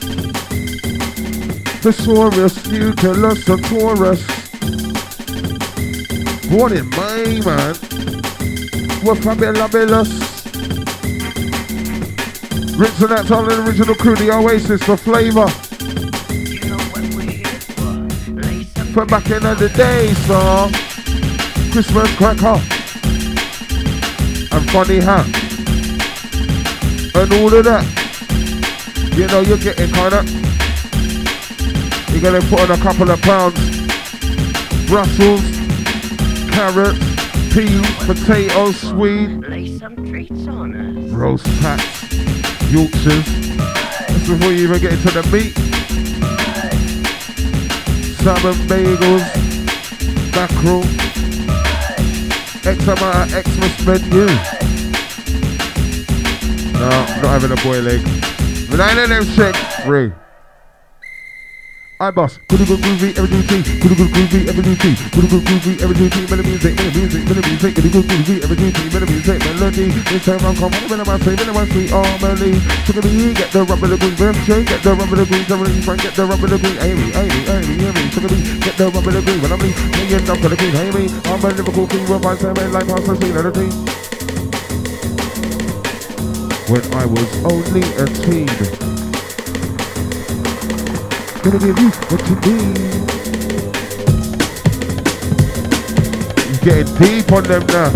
Thesaurus, Nucleus, a Taurus. What in my man? We're fabulous. Rinse and that's all the original crew, the Oasis, the flavor. From back in the day, so Christmas cracker and funny hat and all of that. You know you're getting kinda. You're gonna put on a couple of pounds. Brussels, carrots, peas, potatoes, sweet, roast pats, Yorkshires. That's before you even get into the meat. Salmon bagels, mackerel, X amount of Xmas menu. No, not having a boiled egg. But I know them shit. Ray. I boss, good groovy, every duty, good groovy, every duty, good groovy, every duty, melody music, good groovy, every duty, melody music, melody, this time I'm coming, when I'm saying, when I'm sweet, harmony, sugar me, get the rubber the green, get the rubber the green, get the rubber the green, Amy, sugar me, get the rubber the green, when I'm laying up to the green, Amy, I'm a Liverpool king, with my seven, like past the scene of the team. When I was only a teen, gonna give you what you need. You're getting deep on them now.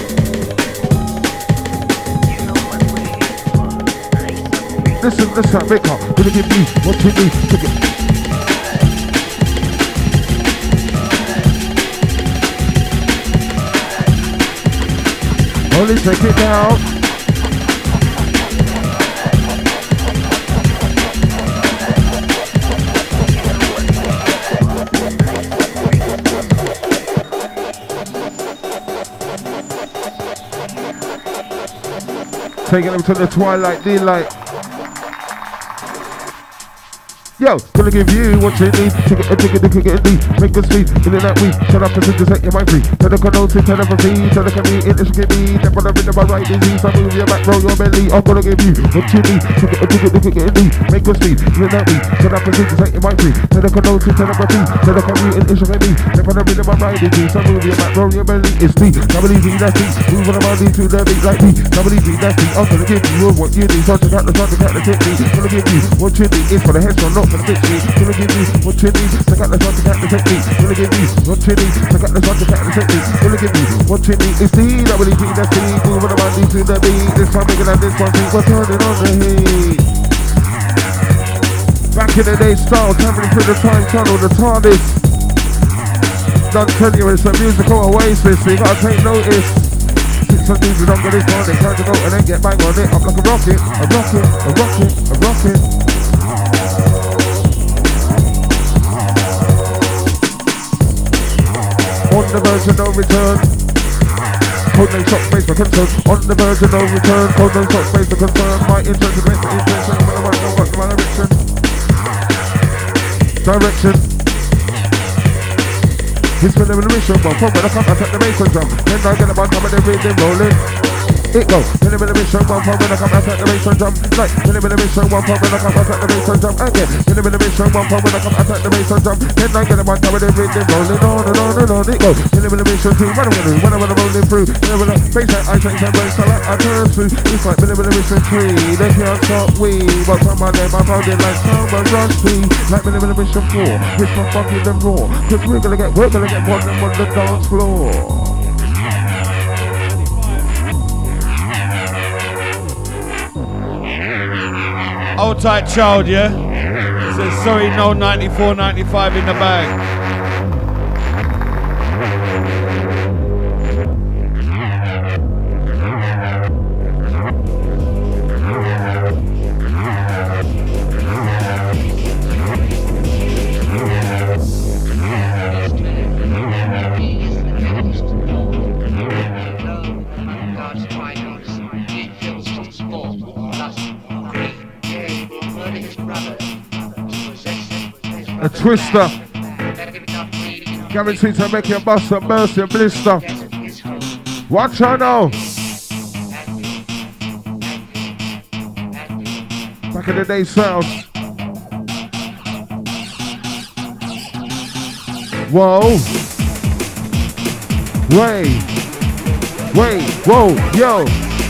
Listen, make up. Gonna give you what you need. Only take it down. Taking them to the twilight daylight. Yo, gonna give you what you need. Ticket, make a speed. Feeling like we shut up and just set your mind free. Teleconosis, telepathy, telecommunity, intricate me. Step on the rhythm, I write disease. I move your back, roll your belly. I'm gonna give you what you need. Ticket, make a speed. Feeling like we shut up and just set your mind free. Teleconosis, telepathy, telecommunity, intricate me. Step on the rhythm, I write disease. I move your back, roll your belly. It's me. Somebody be nasty. Move on the body to the beat like me. Somebody be nasty. I'm gonna give you what you need. Start to cut the technique. Gonna give you what you need. It's for the headstrong, not for the bitch. Gonna give you what you need. Check out the start to cut the technique. Gonna give you what you need. Check out the start to cut the technique. Gonna give you what you need. It's DWP, that's the move on the body to the beat. This time making out this one thing, we're turning on the heat. Back in the day style, traveling through the time tunnel, the TARDIS. Done tell you it's a musical oasis, so you gotta take notice. Some dudes don't get this one, they try to go and then get bang on it. Up like a rocket, a rocket, a rocket, a rocket. On the verge of no return. Code name shock space for concern. On the verge of no return. Code name shock space for concern. My intention makes the intention. When I want to go my direction. Direction. He's been in the mission, but from when I come, I take the bass and drum. Then I get about coming and rhythm rolling. It go. Then I'm in the mission, one from when I come, I take the bass and drum. Like, then I'm in the mission, one from when I come, I take the bass and drum. Again, then I'm in the mission, one from when I come, I take the bass and drum. Then I get about coming and rhythm rolling on and on and on. It go. Then I'm in the mission too. When I'm rolling through. Then I'm in the bass and I take some bass, I turn through. It's like when I'm in the mission tree. They can't stop we. But some of them, I'm holding like someone rusty. Like when I'm in the mission 4. It's not fucking them raw. Cause we're gonna get more than on the dance floor. Old tight child, yeah? Says sorry, no 94, 95 in the bag. A twister, guaranteed to make your bust a mercy and blister. Watch out now. Back in the day sounds. Whoa. Wait, whoa, yo.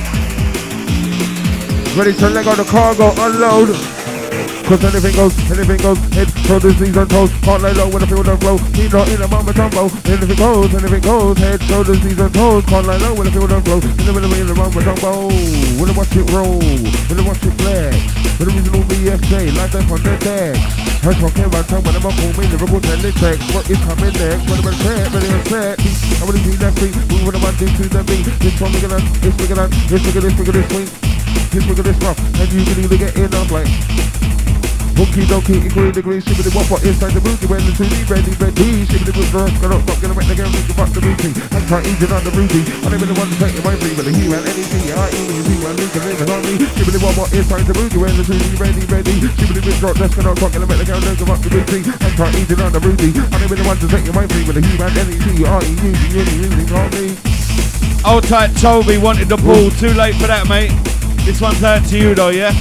Ready to leg on the cargo, unload. Cause anything goes, head, shoulders, knees and toes. Can't lay low when I feel the flow. Need not in a mama jumbo. Anything goes, head, shoulders, knees and toes. Can't lay low when I feel the flow. In the mama jumbo. When I watch it roll, when I watch it flex. When the original BFJ, like that on the deck. Heard talking about time when I'm call me, lyrical teletext. What is coming next? When I'm set, ready and set. I wanna see that street, moving on to the beat. This one bigger than, this bigger than, this bigger, this bigger, this swing. This bigger, this rough. And you can either get in or like. Hooky dokie, equally degree, shibbity wop what inside the booty, when the 2D ready, shibbity with the gonna stop, gonna make the girl make you fuck the booty. I'm trying eating on the booty, I don't even want to take your mind free, but the human anything, I can live it on me. Shibbity wop what inside the booty, when the 2D ready, shibbity with drop, that's gonna stop, gonna make the girl make you fuck the booty. I'm trying eating on the booty, I don't even want to take your mind free, but the human anything, I on me. Old tight Toby wanted the ball, too late for that, mate. This one's out to you though, yeah?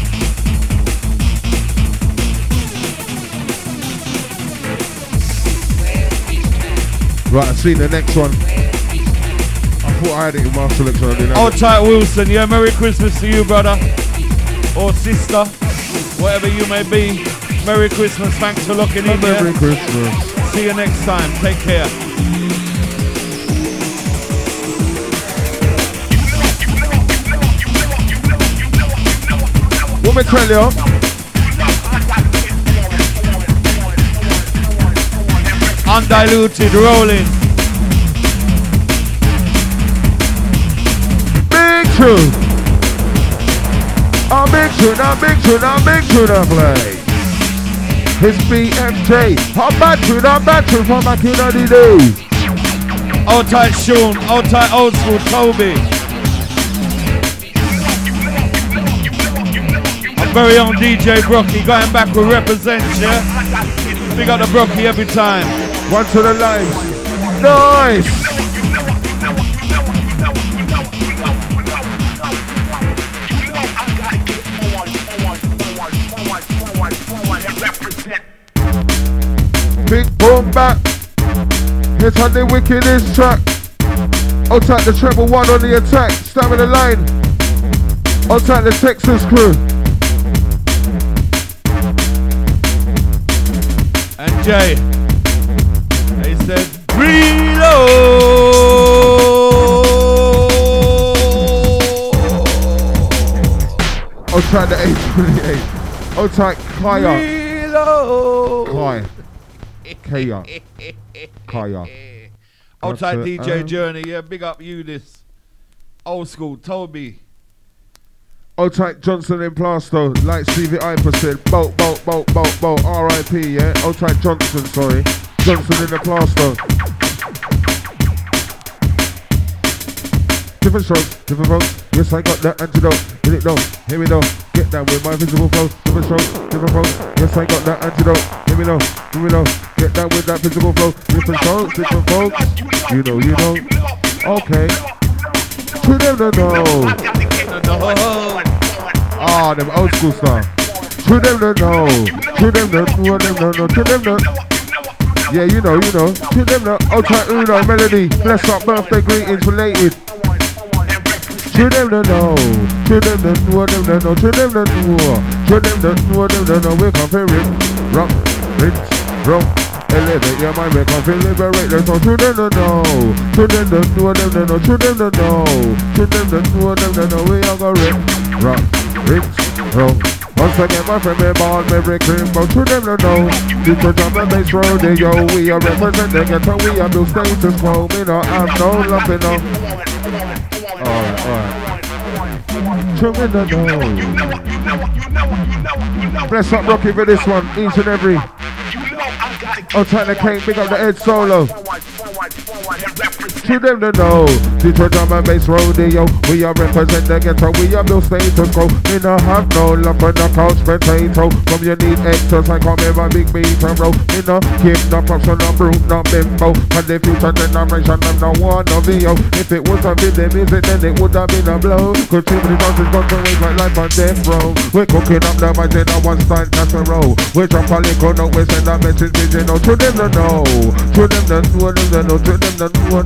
Right, I've seen the next one. I thought I had it in my selection. I didn't have Old tight Wilson, yeah, Merry Christmas to you, brother. Or sister, whatever you may be. Merry Christmas, thanks for looking in. Merry Christmas. See you next time, take care. What me tell you? Undiluted, rolling. Big tune. A big tune to play. It's BMJ. A bad tune from back in the day. Old tight Sean, old tight old school Toby. very own DJ Brocky going back with represents, yeah? Big up the Brocky every time. One to the line. Nice! Big boom back. Hit on the wickedest track. Outside the treble one on the attack. Starting the line. Outside the Texas crew. And Jay, he said, reload. Outside the 828. Outside Kaya. Reload. Kaya. Kaya. Outside DJ Journey, yeah, big up you this. Old school, Toby. Outside Johnson in Plasto, like Stevie Iverson. Boat, R.I.P., yeah? Outside Johnson, sorry. Johnson in the Plasto. Different strokes, different folks. Yes, I got that antidote. Hit it though, here we go. Get down with my visible flow. Different strokes, different folks. Yes, I got that antidote. Here we go, here we go. Get down with that visible flow. Different strokes, different folks. You know. Okay. To them to know. Ah, them old school style. To them to know. To them to know. To them to. Yeah, you know. To them to. Outside Uno, Melody. Bless up, birthday greetings related. To them to know. To them to know. To them to know. We're comparing. Rock, rinse, rock. Elevate your mind, make them feel liberated. So to them to know. To them to know. To them to know. We are going rock, rinse, rock. Once again, my friend, me born, me break cream, but to them to know. This is on the base rodeo. We are representing it, and we are the status quo. We don't have no love enough. Alright. To me to know. Bless up Rocky for this one, each and every. Outside the king, big up the Ed Solo. To them to know. This is drum and bass rodeo. We are representing the ghetto. We are built status quo. We don't have no love for the couch potato. From you need exercise, come here my big beat and roll. We no keep no props on no brute, no bimbo. For the future generation, I'm no one of you. If it was a video music, then it would have been a blow. Cause too many dancers got to wait like life on death row. We're cooking up the mic in a one-style casserole. We drop a liquor, no, we send a message, you know. To them to know. To them to know. To them to know.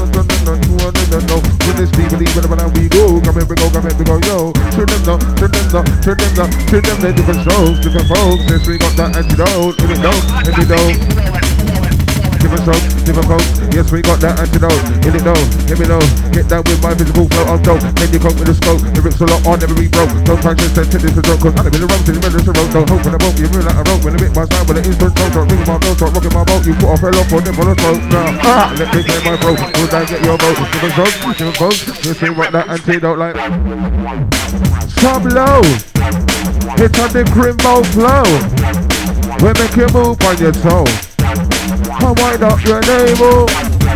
When this people even when we go, come here we go, yo. To them know. To them they different shows, different folks. Yes, we got that antidote. Here we go. Different strokes, different folks. Yes, we got that antidote. Here we go. Get that with my physical flow of dope. Make you cope with the scope. Lyrics a lot on every beat broke. Don't try to send to this joke. Cause I live in the road, to the middle of the road. Don't hope for the boat. You real like a rope. When I bit my style with an instant tone. Start ringing my bell, start rocking my boat. You put off a lot for them on the throat. Now, let me play my throat. Will I get your boat? Different strokes, different folks. Yes, we got that antidote like. Some low. Hit on the Crimbo flow. We make you move on your toe. Come wind up your name,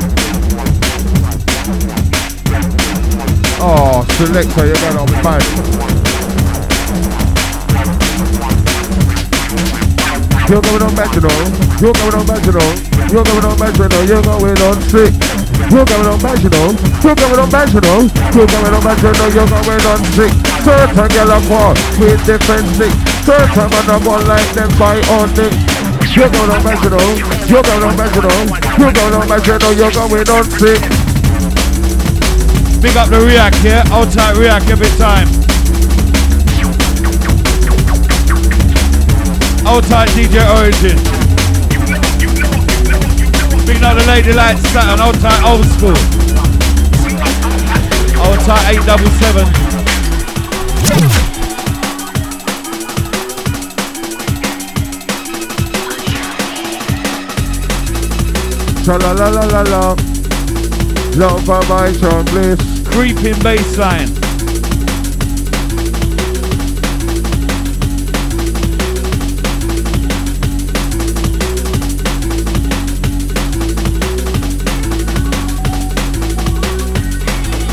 oh, selector, you're going on mad. You're going on bad, you know. You're going on sick. You're going on bad, you know. You're going on sick. Certain girl are born with different sick. Certain man are born like them by on it. You're going on bad, you know. You're going on bad, you're going on sick. Big up the React, yeah? Outside React every time. Outside DJ Origin. Big up the Lady Lights Saturn, outside Old School. Outside 877. Cha-la-la-la-la-la. Love for my Sean Bliss. Creeping bassline.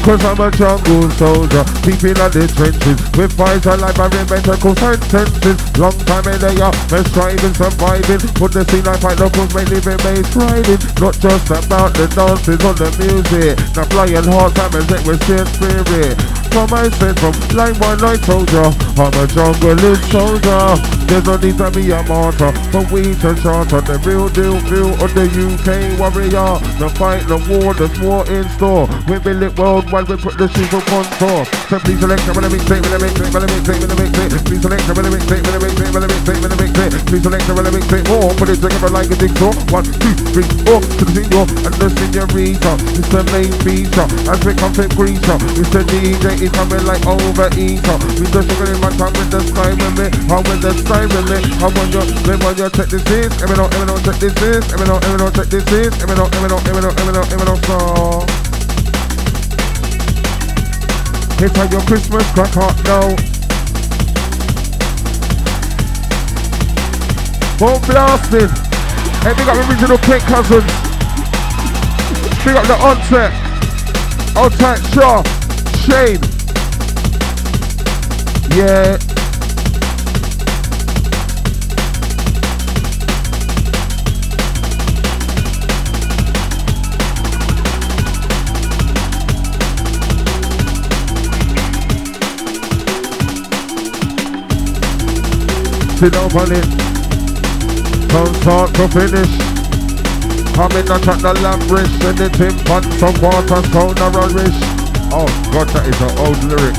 Cause I'm a jungle soldier, deep in the trenches, with fires alive and medical sentences. Long time in the yard, been striving, surviving. Put the scene like fight locals, make living base riding. Not just about the dances or the music. Now flying hard time and with sheer spirit. From I said from line one night soldier, I'm a jungle soldier. There's no need to be a martyr, but we to charter the real deal of the UK warrior. The fight, the war, there's more in store. We build it worldwide, we put the shoes up on tour. So please select when I mix it, when I mix it, when I mix it, when I mix it. Please select when I mix it, when I mix it, when I mix it, when I mix it. Please select when I mix it, more, put it together like a jigsaw. 1, 2, 3, 4, to the senior and the senorita. It's the main feature, as we come to creature. It's the DJ, it's coming like overeater. We just sugar in my time with the sky with me, how with the sky with me. How when you check this is, every no check this is, every no check this is, every no so. Hit on your Christmas crack hot now. Boom blasted. Hey, big up the original Quick Cousins. Big up the onset. Outside Shaw. Shane. Yeah. Sit down on it. From start to finish. Come in and chat the lambrish. Send it in pan some water sound a rubbish. Oh God, that is an old lyric.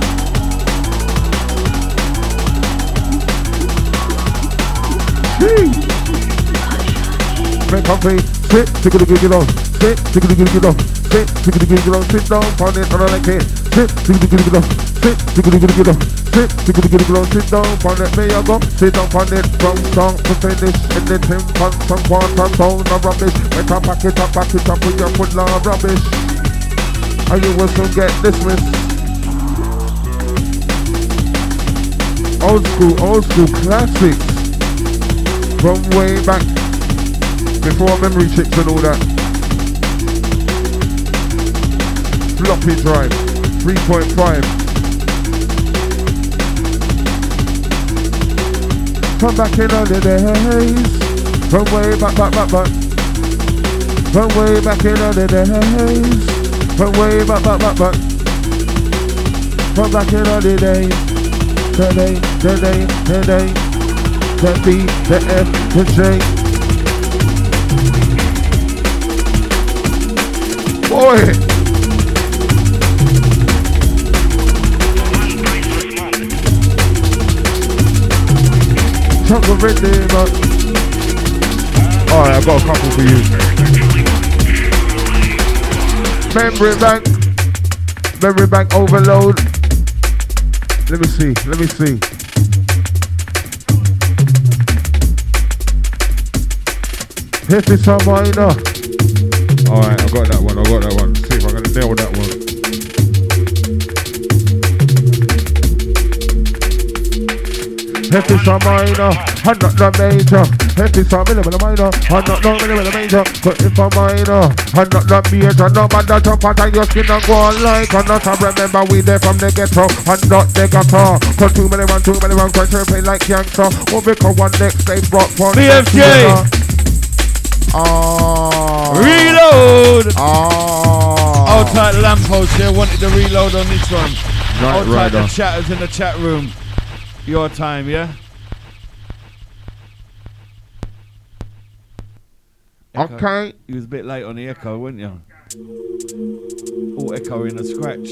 Make a face. Sit, take it on. Sit, take it on. Sit, take it on. Sit down on it, and I like it. Sit, take it on. Sit, take it on. Sit, take it on. Sit down on it. May I go? Sit down on it from start to finish. And then him pan some water sound a rubbish. Make a pack it up with your full of rubbish. And you will soon get dismissed. Old school classics from way back before memory chips and all that. Floppy drive 3.5. Come back in on the days from way back. From way back in on the days. From way back. From back in on the days. The B, the F, the J. Boy! Chuck the red name. Alright, I've got a couple for you. Memory bank overload. Let me see. If it's a minor. Alright, I got that one. See if I can nail that one. If it's a minor, and not the major. If it's a minor, and not the major. But if a minor, and not the major, no matter jump out of your skin and go on like. And not to remember we there from the ghetto, and not the gutter. Cause too many run, try play like youngster. Or because one next they brought one. BFJ! Reload! Outside lamppost here, wanted to reload on this one. Outside the chatters in the chat room. Your time, yeah? Echo. Okay. You was a bit late on the echo, weren't you? Oh, echo in a scratch.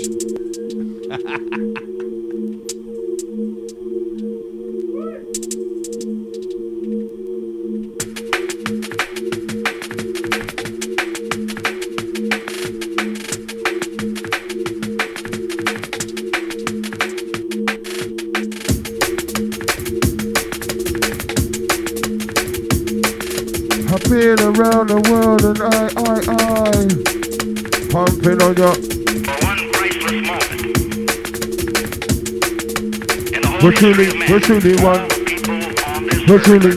Been around the world and I pumping on your we're truly one truly,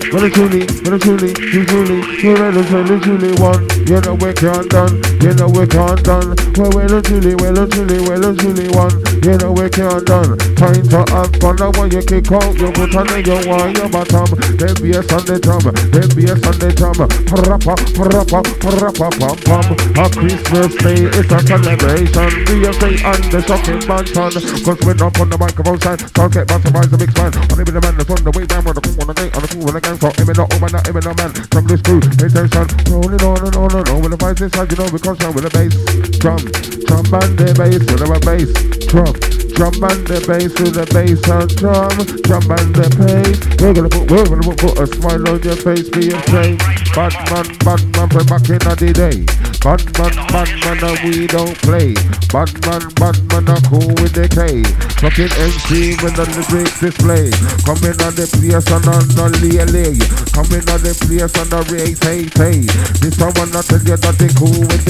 one. You know we can't done, you know we can't done. Well, truly, one. You know we can't done. Time to have fun, I want you kick out, you put on your wine, your bottom. Then be a Sunday drum, then be a Sunday drum. Parappa, pam pam. A Christmas Day, it's a celebration. We say on the shocking banton. Cause we're up on the microphone side, can't get back to rise the big fan. On even the man that's on the way down, on the cool on the day, on the cool on the gang. So even the woman, not even the man. From this crew, attention, rolling on and on and on. With the vibes inside, you know we come with the bass. Drum and the bass, with the bass. Drum and the bass, with the bass and drum and the bass. We're gonna put a smile on your face, be a shame. Batman, from back in the day. Batman, we don't play. Batman, cool with the K. Fucking MC with the lyrics display. Coming on the place and on the lay. Coming on the place and the race, hey. This one wanna tell you that they cool with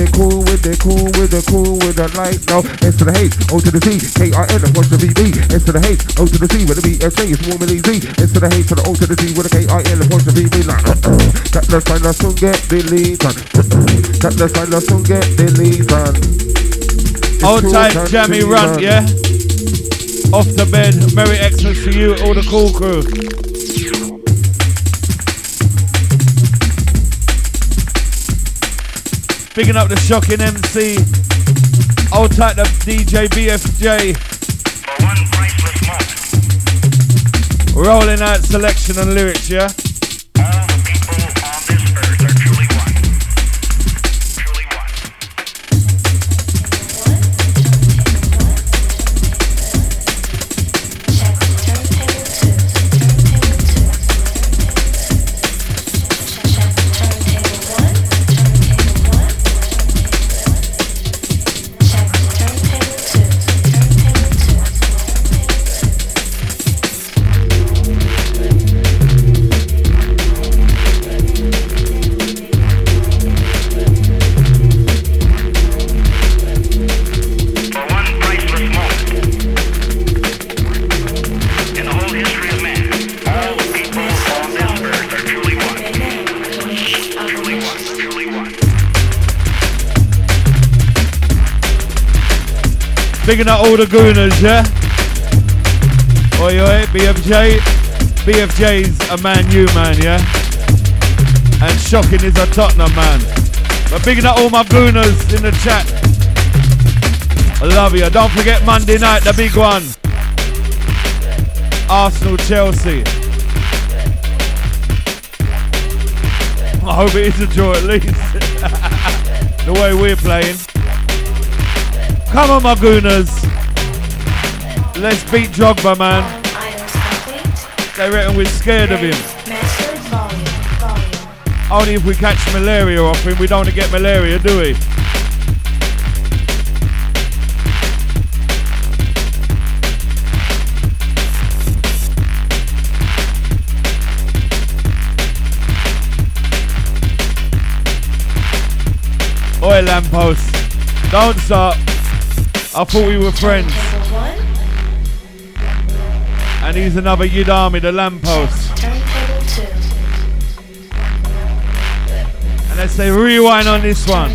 the light. Now, S to the H, O to the C, K-I-N, what's the VB? S to the H, O to the C, with the B-S-A, it's warm and easy. S to the H, to the O to the C, with the K-I-N, what's the VB? That the sign of soon get deleted. That the sign of soon get deleted. Old type jammy run, yeah? Off the bed, Merry Xmas to you, all the cool crew. Picking up the shocking MC. Old type the DJ BFJ. Rolling out selection and lyrics, yeah? Bigging up all the gooners, yeah? Oi, BFJ. BFJ's a Man U man, yeah? And Shocking is a Tottenham man. But bigging up all my gooners in the chat. I love you. Don't forget Monday night, the big one. Arsenal, Chelsea. I hope it is a draw at least. The way we're playing. Come on, my gooners. Let's beat Drogba, man. They reckon we're scared of him. Only if we catch malaria off him. We don't want to get malaria, do we? Oi, lamppost. Don't stop. I thought we were friends. And he's another Yid Army, the lamppost. And let's say rewind on this one.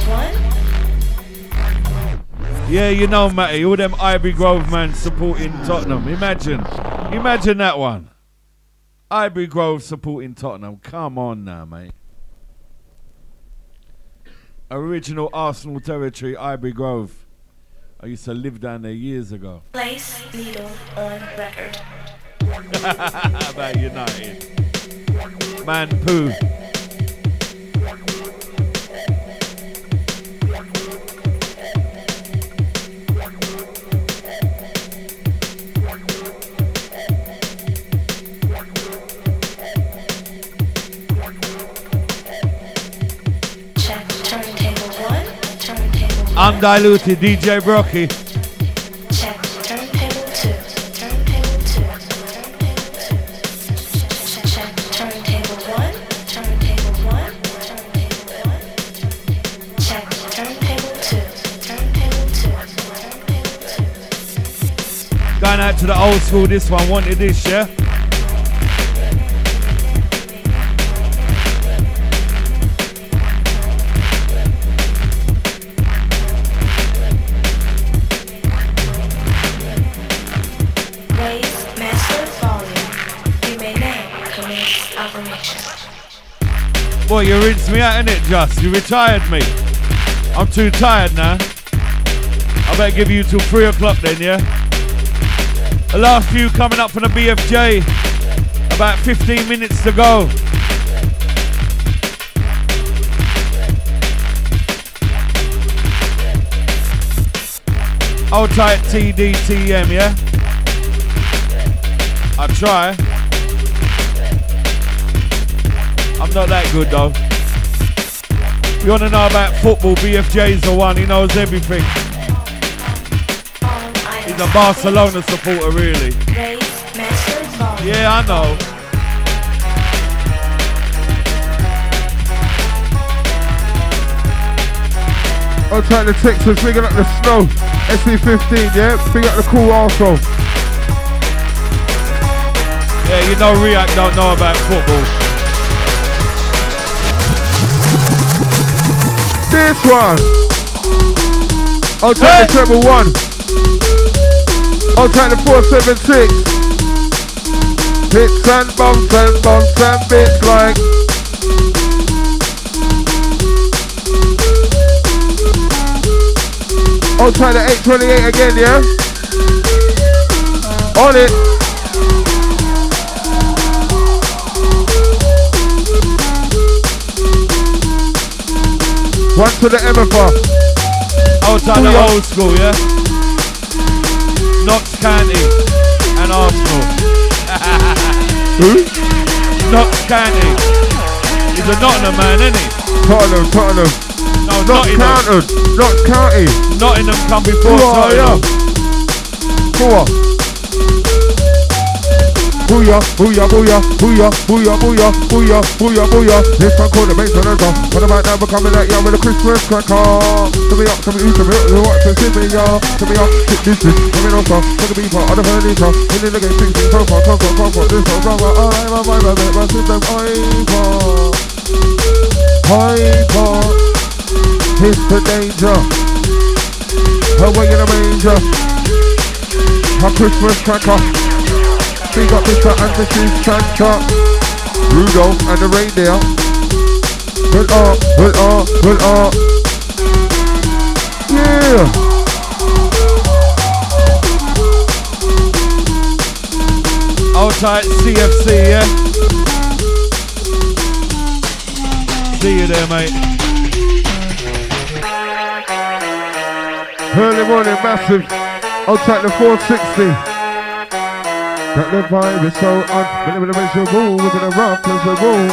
Yeah, you know, Matty, all them Ivory Grove man supporting Tottenham. Imagine that one. Ivory Grove supporting Tottenham. Come on now, mate. Original Arsenal territory, Ivory Grove. I used to live down there years ago. Place needle on record. About United. Man poo. Undiluted DJ Brocky. Check turntable 2. Turntable 2. Check turntable 1. Turntable 1. Turntable 1. Check turntable 2. Turntable 2. Going out to the old school. This one wanted this, yeah. operation. Boy, you rinsed me out, innit, Just? You retired me. I'm too tired now. I better give you till 3 o'clock then, yeah? The last few coming up from the BFJ. About 15 minutes to go. Hold tight TDTM, yeah? I try. I'm not that good though. You wanna know about football, BFJ's the one, he knows everything. He's a Barcelona supporter really. Yeah, I know. I'll try the Texas, bringing up the snow. SC15, yeah? Bring up the cool also. Yeah, you know React don't know about football. This one. I'll try the treble 1. I'll try the 476. Hits and bumps and bits like. I'll try the 828 again, yeah? On it. One to the MFR. I'll try the old school, yeah? Knox County and Arsenal. Who? Knox County. He's a Nottingham man, isn't he? Tottenham. No, Nottingham. Knox County. Nottingham come before Tottenham. Go on. Booyah, booyah, booyah, booyah, booyah, booyah, booyah, booyah, booyah. This one called the bass on the top. What about now becoming that young with a Christmas cracker? To me up, to me watch and see me, y'all. To me up, this, coming off, to the beat part of the furniture. In the game, things so far, this so wrong. My system, hyper. It's the danger. Away in the manger. A Christmas cracker. Big up Mr. and Mrs. Santa. Rudolph and the reindeer. Well up. Yeah. Hold tight CFC, yeah? See you there, mate. Early morning, massive. Hold tight the 460. That the vibe is so on. When it makes you move, we're gonna rock as we move.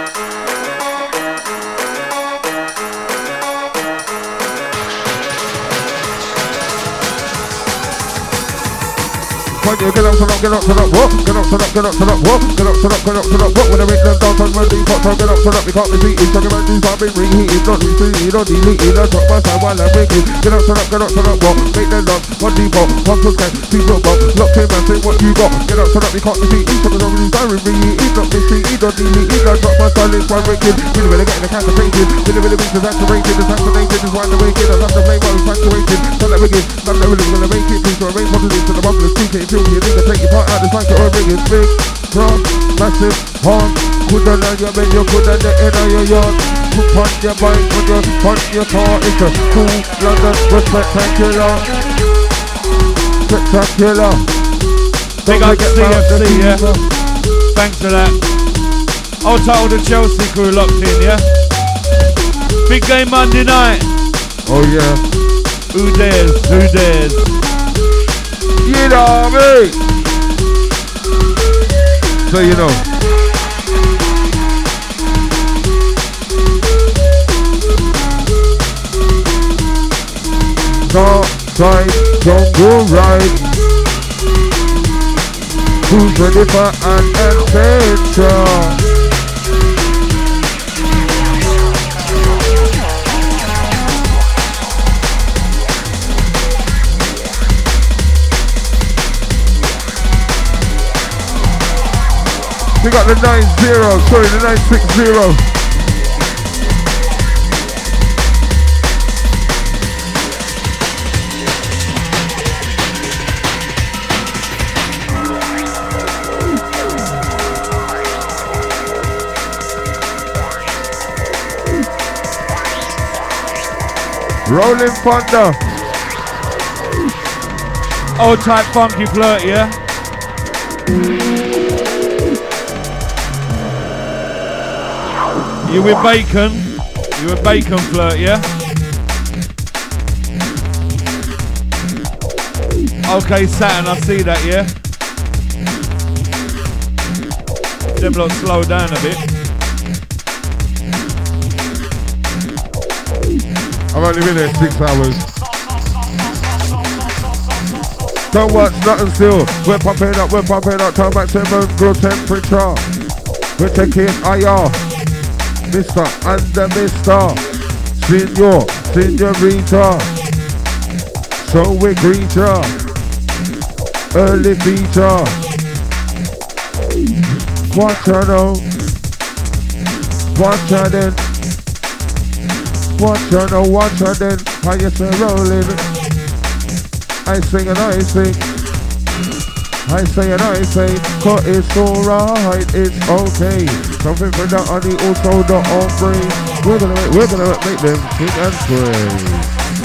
Get up, walk. Get up, walk. When I make them dance on my deep hot, get up, we can't be beaten. Talking about these, I've been reheated, not repeated, not deleted. I drop my side while I'm breaking. Get up, walk. Make them dance on deep hot, pump to scan, see your ball. Lock in and say what you got. Get up, we can't be beaten. Talking about these, I've been reheated, not repeated, not deleted. I drop my side, it's one breaking. Really get in the captivated. Really means it's activated. It's activated, it's one awakened. I love the flame while it's activated. Not that wicked, not that really gonna make it. Please don't remain positive to the bubble. Speaking, feel me, nigga, take your part out. It's like your ring is big, strong, massive, hard. Coulda on your bed, you coulda the end of your yard. Put on your bike, put on your car. It's a cool London, but spectacular. Spectacular. Big up CFC, yeah? Thanks for that. I'll tell the Chelsea crew locked in, yeah? Big game Monday night. Oh yeah. Who dares? You know me. So you know. Dark side, don't go right. Who's ready for an adventure? We got the 9-0, sorry, the 960. Rolling Thunder. Old type funky flirt, yeah? You with bacon? You with bacon flirt, yeah? Okay, Saturn, I see that, yeah? Them lot slow down a bit. I've only been there 6 hours. Don't watch nothing still. We're pumping up, turn back 7 grow temperature. We're taking IR. Mr. and the Mr. Senorita. So we greet ya. Early feature. Watch ya now. Watch ya then. Watch ya now, watch ya then. How you say rolling? I sing and I sing. I say and I say, cause it's alright, it's okay. Something for that on the also the offering. We're gonna make them sing and pray.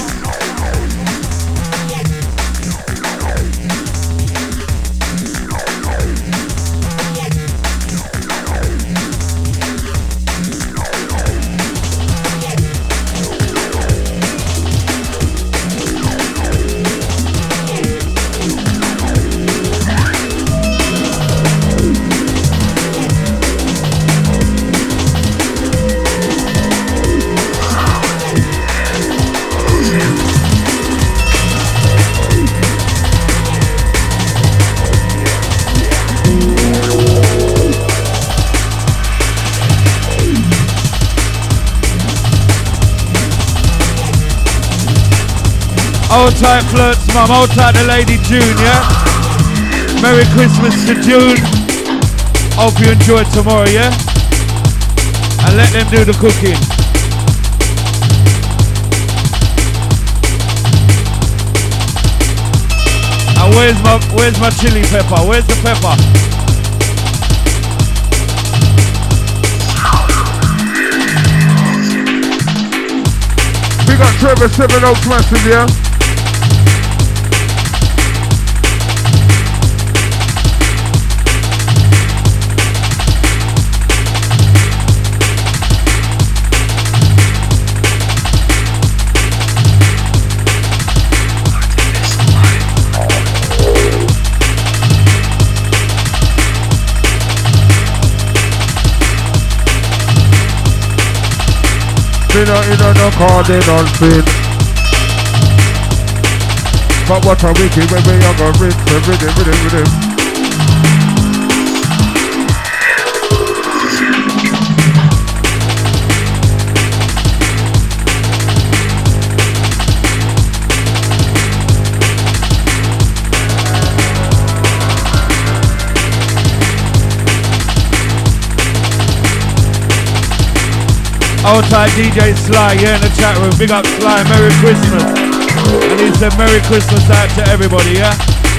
Old tight flirts, mum. Old tight the Lady June, yeah? Merry Christmas to June. Hope you enjoy tomorrow, yeah? And let them do the cooking. And where's my chili pepper? Where's the pepper? We got Trevor 7 Oaks Massive, yeah? No cardinal sin. But what a wicked when we are gonna rhythm. Old tight DJ Sly, yeah, in the chat room. Big up Sly, Merry Christmas. And he said Merry Christmas out to everybody, yeah?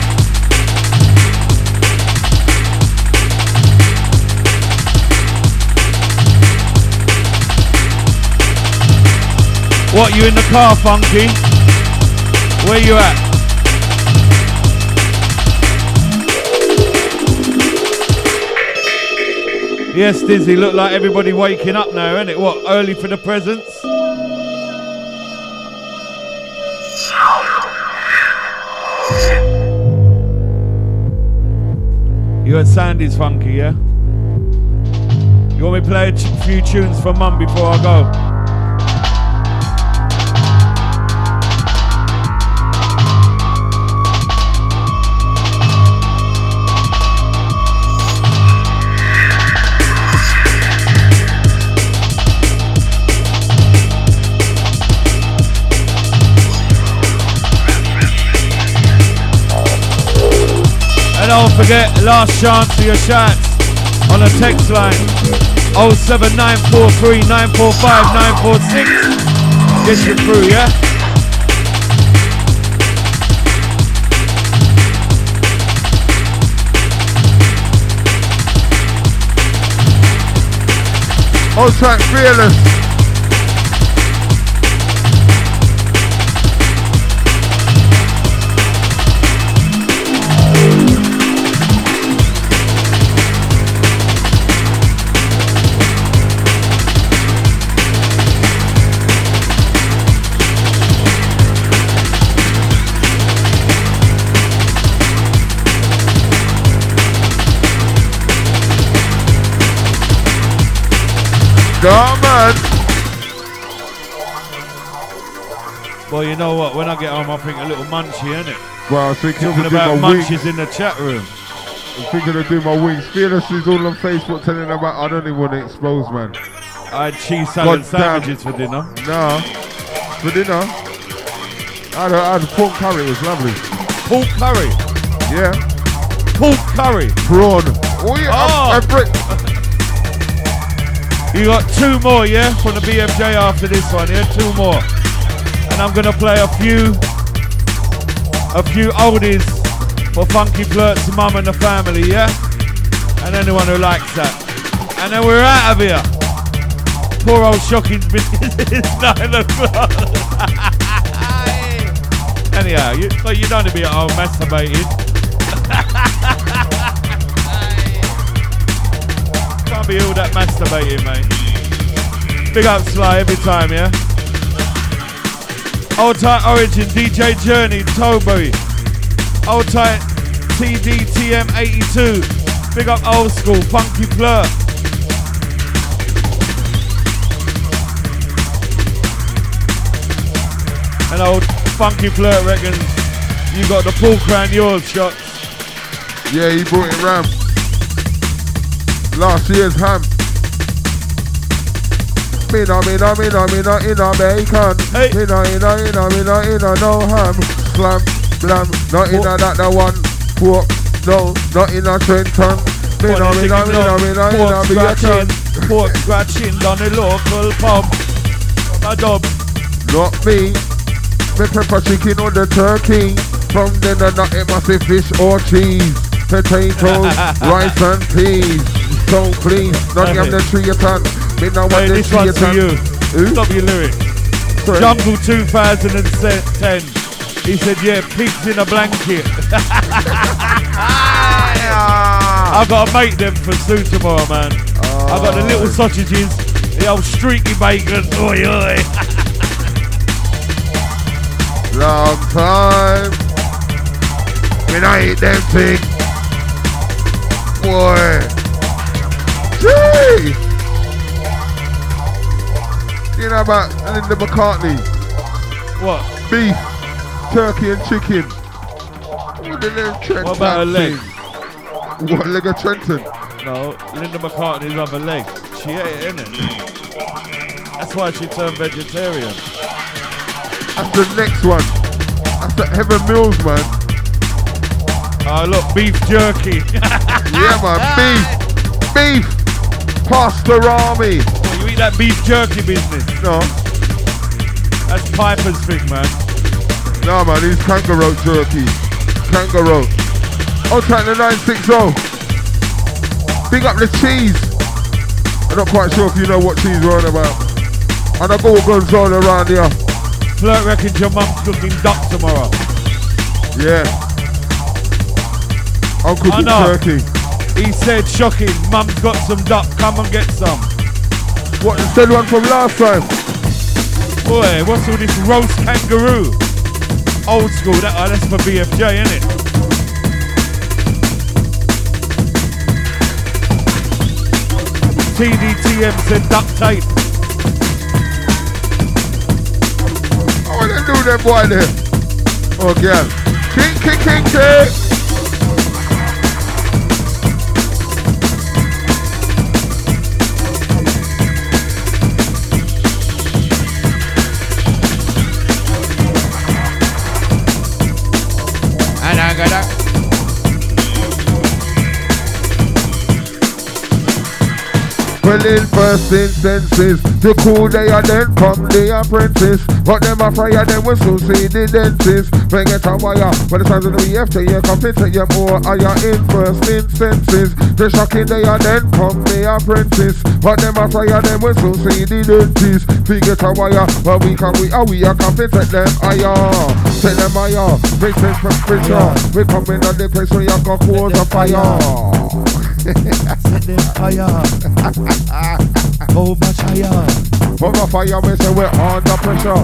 What, you in the car, Funky? Where you at? Yes, Dizzy, look like everybody waking up now, innit? What, early for the presents? You heard Sandy's Funky, yeah? You want me to play a few tunes for Mum before I go? And don't forget, last chance for your shots on the text line 07943 945 946. Get you through, yeah? Old track Fearless. Nah, man. Well, you know what? When I get home, I think a little munchie, innit? Well, I was thinking Talking to do about my wings. munchies in the chat room. I'm thinking of doing my wings. Fearless is all on Facebook telling about I don't even want to expose, man. I had cheese salad sandwiches for dinner. Nah. For dinner? I had pork curry. It was lovely. Pork curry? Yeah. Pork curry? Prawn. Oh, yeah. Oh. You got 2 more, yeah? From the BFJ after this one, yeah? 2 more. And I'm going to play a few oldies for Funky Flirt's mum and the family, yeah? And anyone who likes that. And then we're out of here. Poor old Shocking's business is 9 o'clock. Anyhow, you don't be at home masturbating. Can't be all that masturbating, mate. Big up Sly every time, yeah? Old Tight Origin, DJ Journey, Toby. Old Tight TDTM82. Big up Old School, Funky Flirt. And old Funky Flirt reckons you got the pork round yours, Shots. Yeah, he brought it round. Last year's ham. Me no bacon. Hey. Me no no ham. Slam, blam, not in that one. Pork, no, not in a Trenton. Me no bacon. Pork scratching down the local pub. A dub. Not me. Me pepper chicken on the turkey. From then on, not a massive fish or cheese. Potatoes, rice and peas. So please, not give the tree a ton. Me no want this one's for you. Stop your lyrics. Sorry. Jungle 2010. He said, yeah, pigs in a blanket. I've got to make them for Sue tomorrow, man. I've got the little sausages, the old streaky bacon. Oi, oi. Long time. When I eat them things. Boy. Gee! You know about Linda McCartney? What? Beef, turkey and chicken. What about her leg? What, leg of Trenton? No, Linda McCartney's other leg. She ate it, innit? That's why she turned vegetarian. That's the next one. That's the Heaven Mills, man. Oh, look, beef jerky. Yeah, man, beef. Pastorami. Oh, you eat that beef jerky business? No. That's Piper's thing, man. No, man, it's kangaroo jerky. Kangaroo. I'll take the 960. Big up the cheese. I'm not quite sure if you know what cheese we're on about. And I go guns all around here. Flirt reckons your mum's cooking duck tomorrow. Yeah. I'm cooking turkey. He said, shocking, mum's got some duck, come and get some. What, the same one from last time? Boy, what's all this roast kangaroo? Old school, that's for BFJ, innit? TDTM said duct tape. I want to do that boy there. Oh, girl. King. Well, in first instances, the cool they are then come the apprentice. But them a fire, them will soon see the dentist. When get a wire, when the sounds of the BFJ, you come into your more higher in first instances. The shocking they are then come the apprentice. But them a fire, them will soon see the dentist. We get a wire, but we are come into them higher. Tell them higher, make sense from pressure. We come in on the place where you can cause a fire. Set them fire. Oh, much higher. For the fire, we say we're under pressure.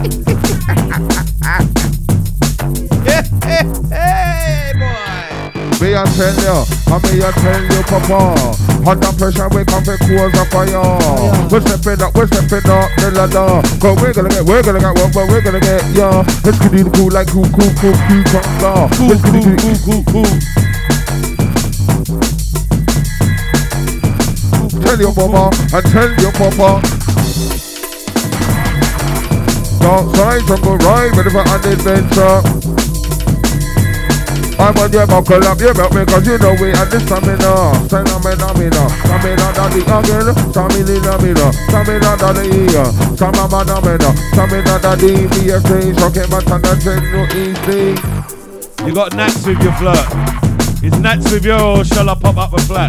Hey, boy. Me I tell you, Papa. Under pressure, we come for cause of fire. We're stepping up the ladder. Cause we're gonna get what we're gonna get, yeah. Let's get it cool like cool. Let's get it cool. Tell your mama and tell your papa. Dark side, jungle ride, ready for an adventure. I'm on your buckle up, you belt me cause you know we had the stamina. Stamina daddy again. Stamina daddy. Be a change, rocket my tongue and change no easy. You got Nats with your flirt. Is Nats with you or shall I pop up a flat?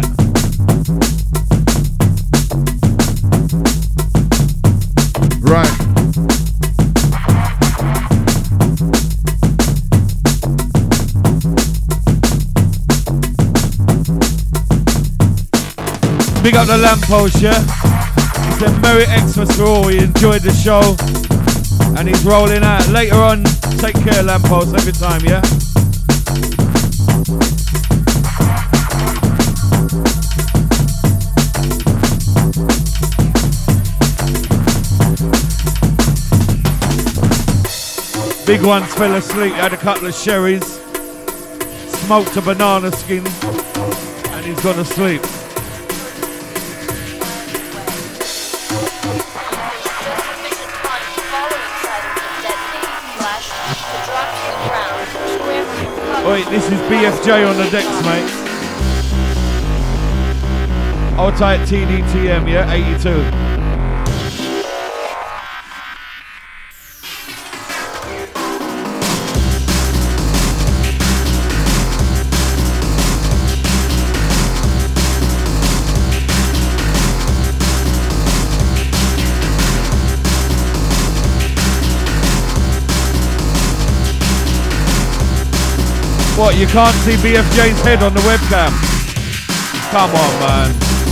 Right. Big up the lamppost, yeah? He said Merry Xmas for all, he enjoyed the show and he's rolling out. Later on, take care lamppost every time, yeah? Big ones fell asleep, had a couple of sherries, smoked a banana skin and he's gone to sleep. Wait, this is BFJ on the decks, mate. Hold tight, TDTM, yeah, 82. What, you can't see BFJ's head on the webcam? Come on, man.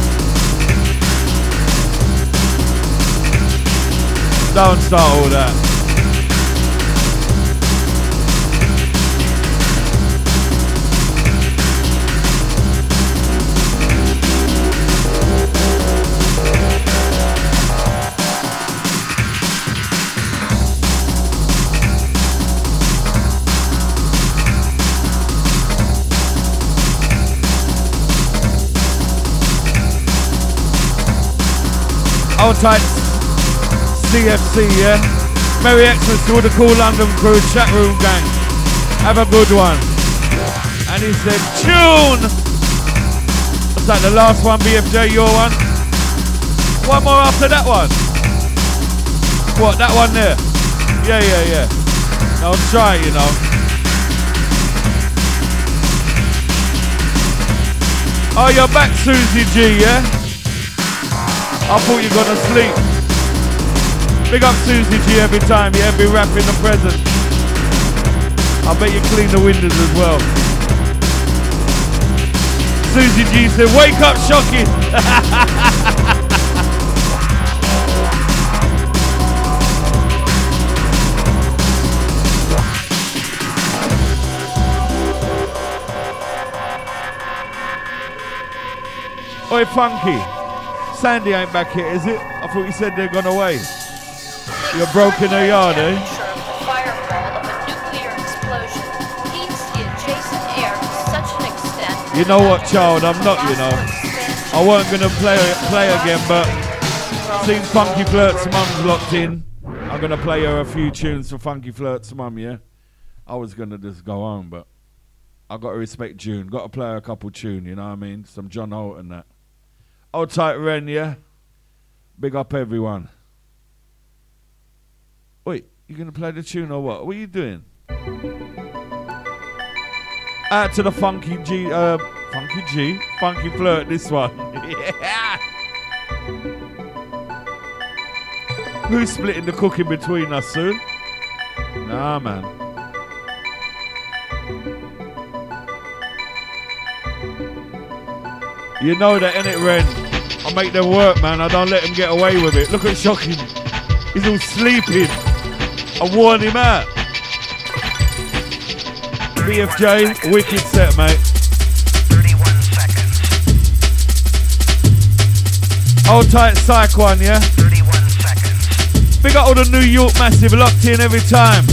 Don't start all that. Hold tight, CFC, yeah? Merry Xmas to all the Cool London crew, chat room gang. Have a good one. And he said, tune! What's that, the last one, BFJ, your one? One more after that one? What, that one there? Yeah. I'll try, you know. Oh, you're back, Susie G, yeah? I thought you were gonna sleep. Big up Susie G every time, yeah, be wrapping the present. I bet you clean the windows as well. Susie G said, wake up, Shocky. Oi, Funky. Sandy ain't back here, is it? I thought you said they'd gone away. You're broke in the yard, eh? You know what, child? I'm not, you know. I weren't gonna play again, but since Funky Flirt's mum's locked in, I'm gonna play her a few tunes for Funky Flirt's mum, yeah? I was gonna just go home, but I gotta respect June. Gotta play her a couple tunes, you know what I mean? Some John Holt and that. Hold tight, Ren, yeah? Big up everyone. Wait, you gonna play the tune or what? What are you doing? Out to the Funky Flirt, this one. Yeah! Who's splitting the cooking between us soon? Nah, man. You know that, innit, Ren? I make them work, man. I don't let them get away with it. Look at Shocking. He's all sleeping. I warned him out. BFJ, wicked set, mate. Hold tight, Psych One, yeah? 31 seconds. Big up all the New York Massive, locked in every time.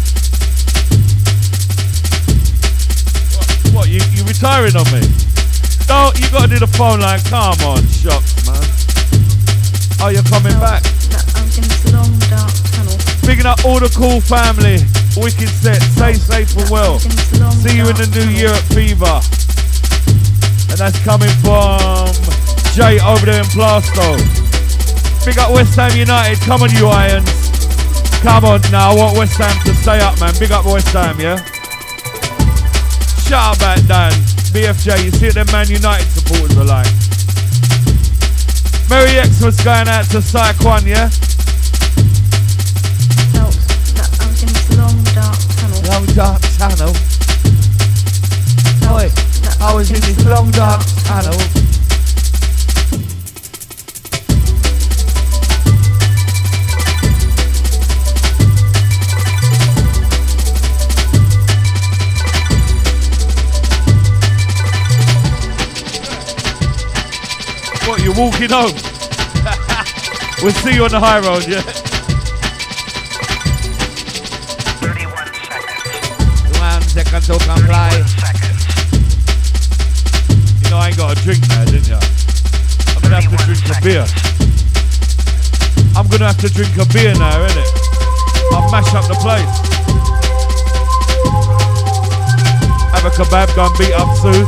What, you retiring on me? No, you gotta do the phone line. Come on, Shocks, man. Oh, you're coming back. I was in this long dark tunnel. Bigging up all the cool family. Wicked set. Stay safe and well. See you in the new year at Fever. And that's coming from Jay over there in Plasto. Big up West Ham United. Come on, you Irons. Come on now. I want West Ham to stay up, man. Big up West Ham, yeah? Shout out back, Dan. BFJ, you see what them Man United supporters are like. Merry Xmas going out to Psych One, yeah? Felt that I was in this long dark tunnel. Long dark tunnel. Oi, I was in this long dark tunnel. What, you're walking home? We'll see you on the high road, yeah? 31 seconds. 1 second to comply. You know I ain't got a drink now, didn't ya? I'm gonna have to drink a beer. I'm gonna have to drink a beer now, innit? I'll mash up the place. Have a kebab, go and beat up Sue.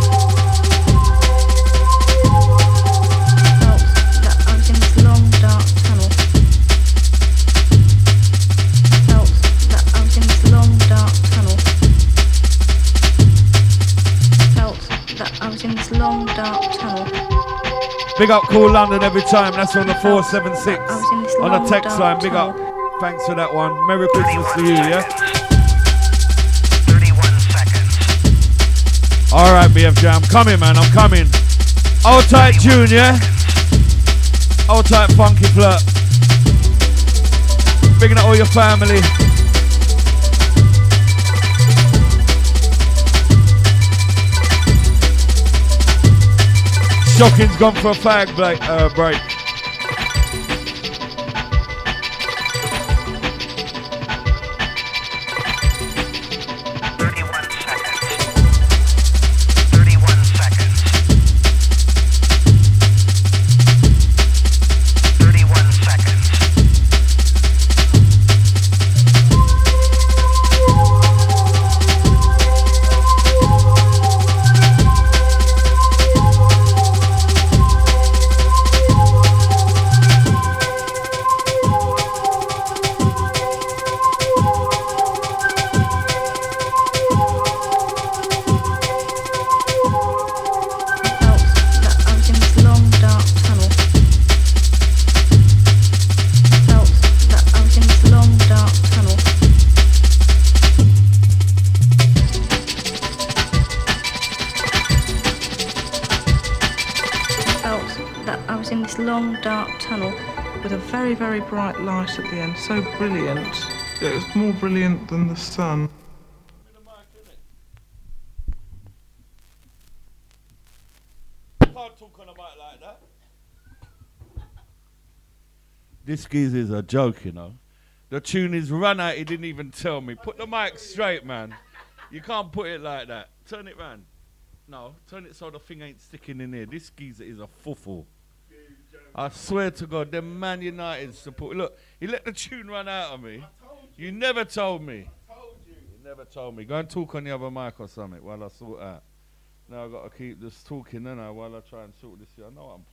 Long dark tunnel. Big up Cool London every time. That's on the 476 on the text line. Big up. Thanks for that one. Merry Christmas to you, yeah? 31 seconds. Alright, BFJ, I'm coming, man. I'm coming. Hold tight, June, yeah? Hold tight, Funky Flirt. Bigging up all your family. Shocking's gone for a fag break. 31 seconds. 31 seconds. long dark tunnel with a very, very bright light at the end. So brilliant. It was more brilliant than the sun. Can't talk on a mic like that. This geezer's a joke, you know. The tune is run out, he didn't even tell me. Put the mic straight, man. You can't put it like that. Turn it round. No, turn it so the thing ain't sticking in here. This geezer is a fuffle. I swear to God, them Man United support. Look, he let the tune run out of me. You never told me. You never told me. Go and talk on the other mic or something while I sort out. Now I've got to keep this talking, then while I try and sort this. I know I'm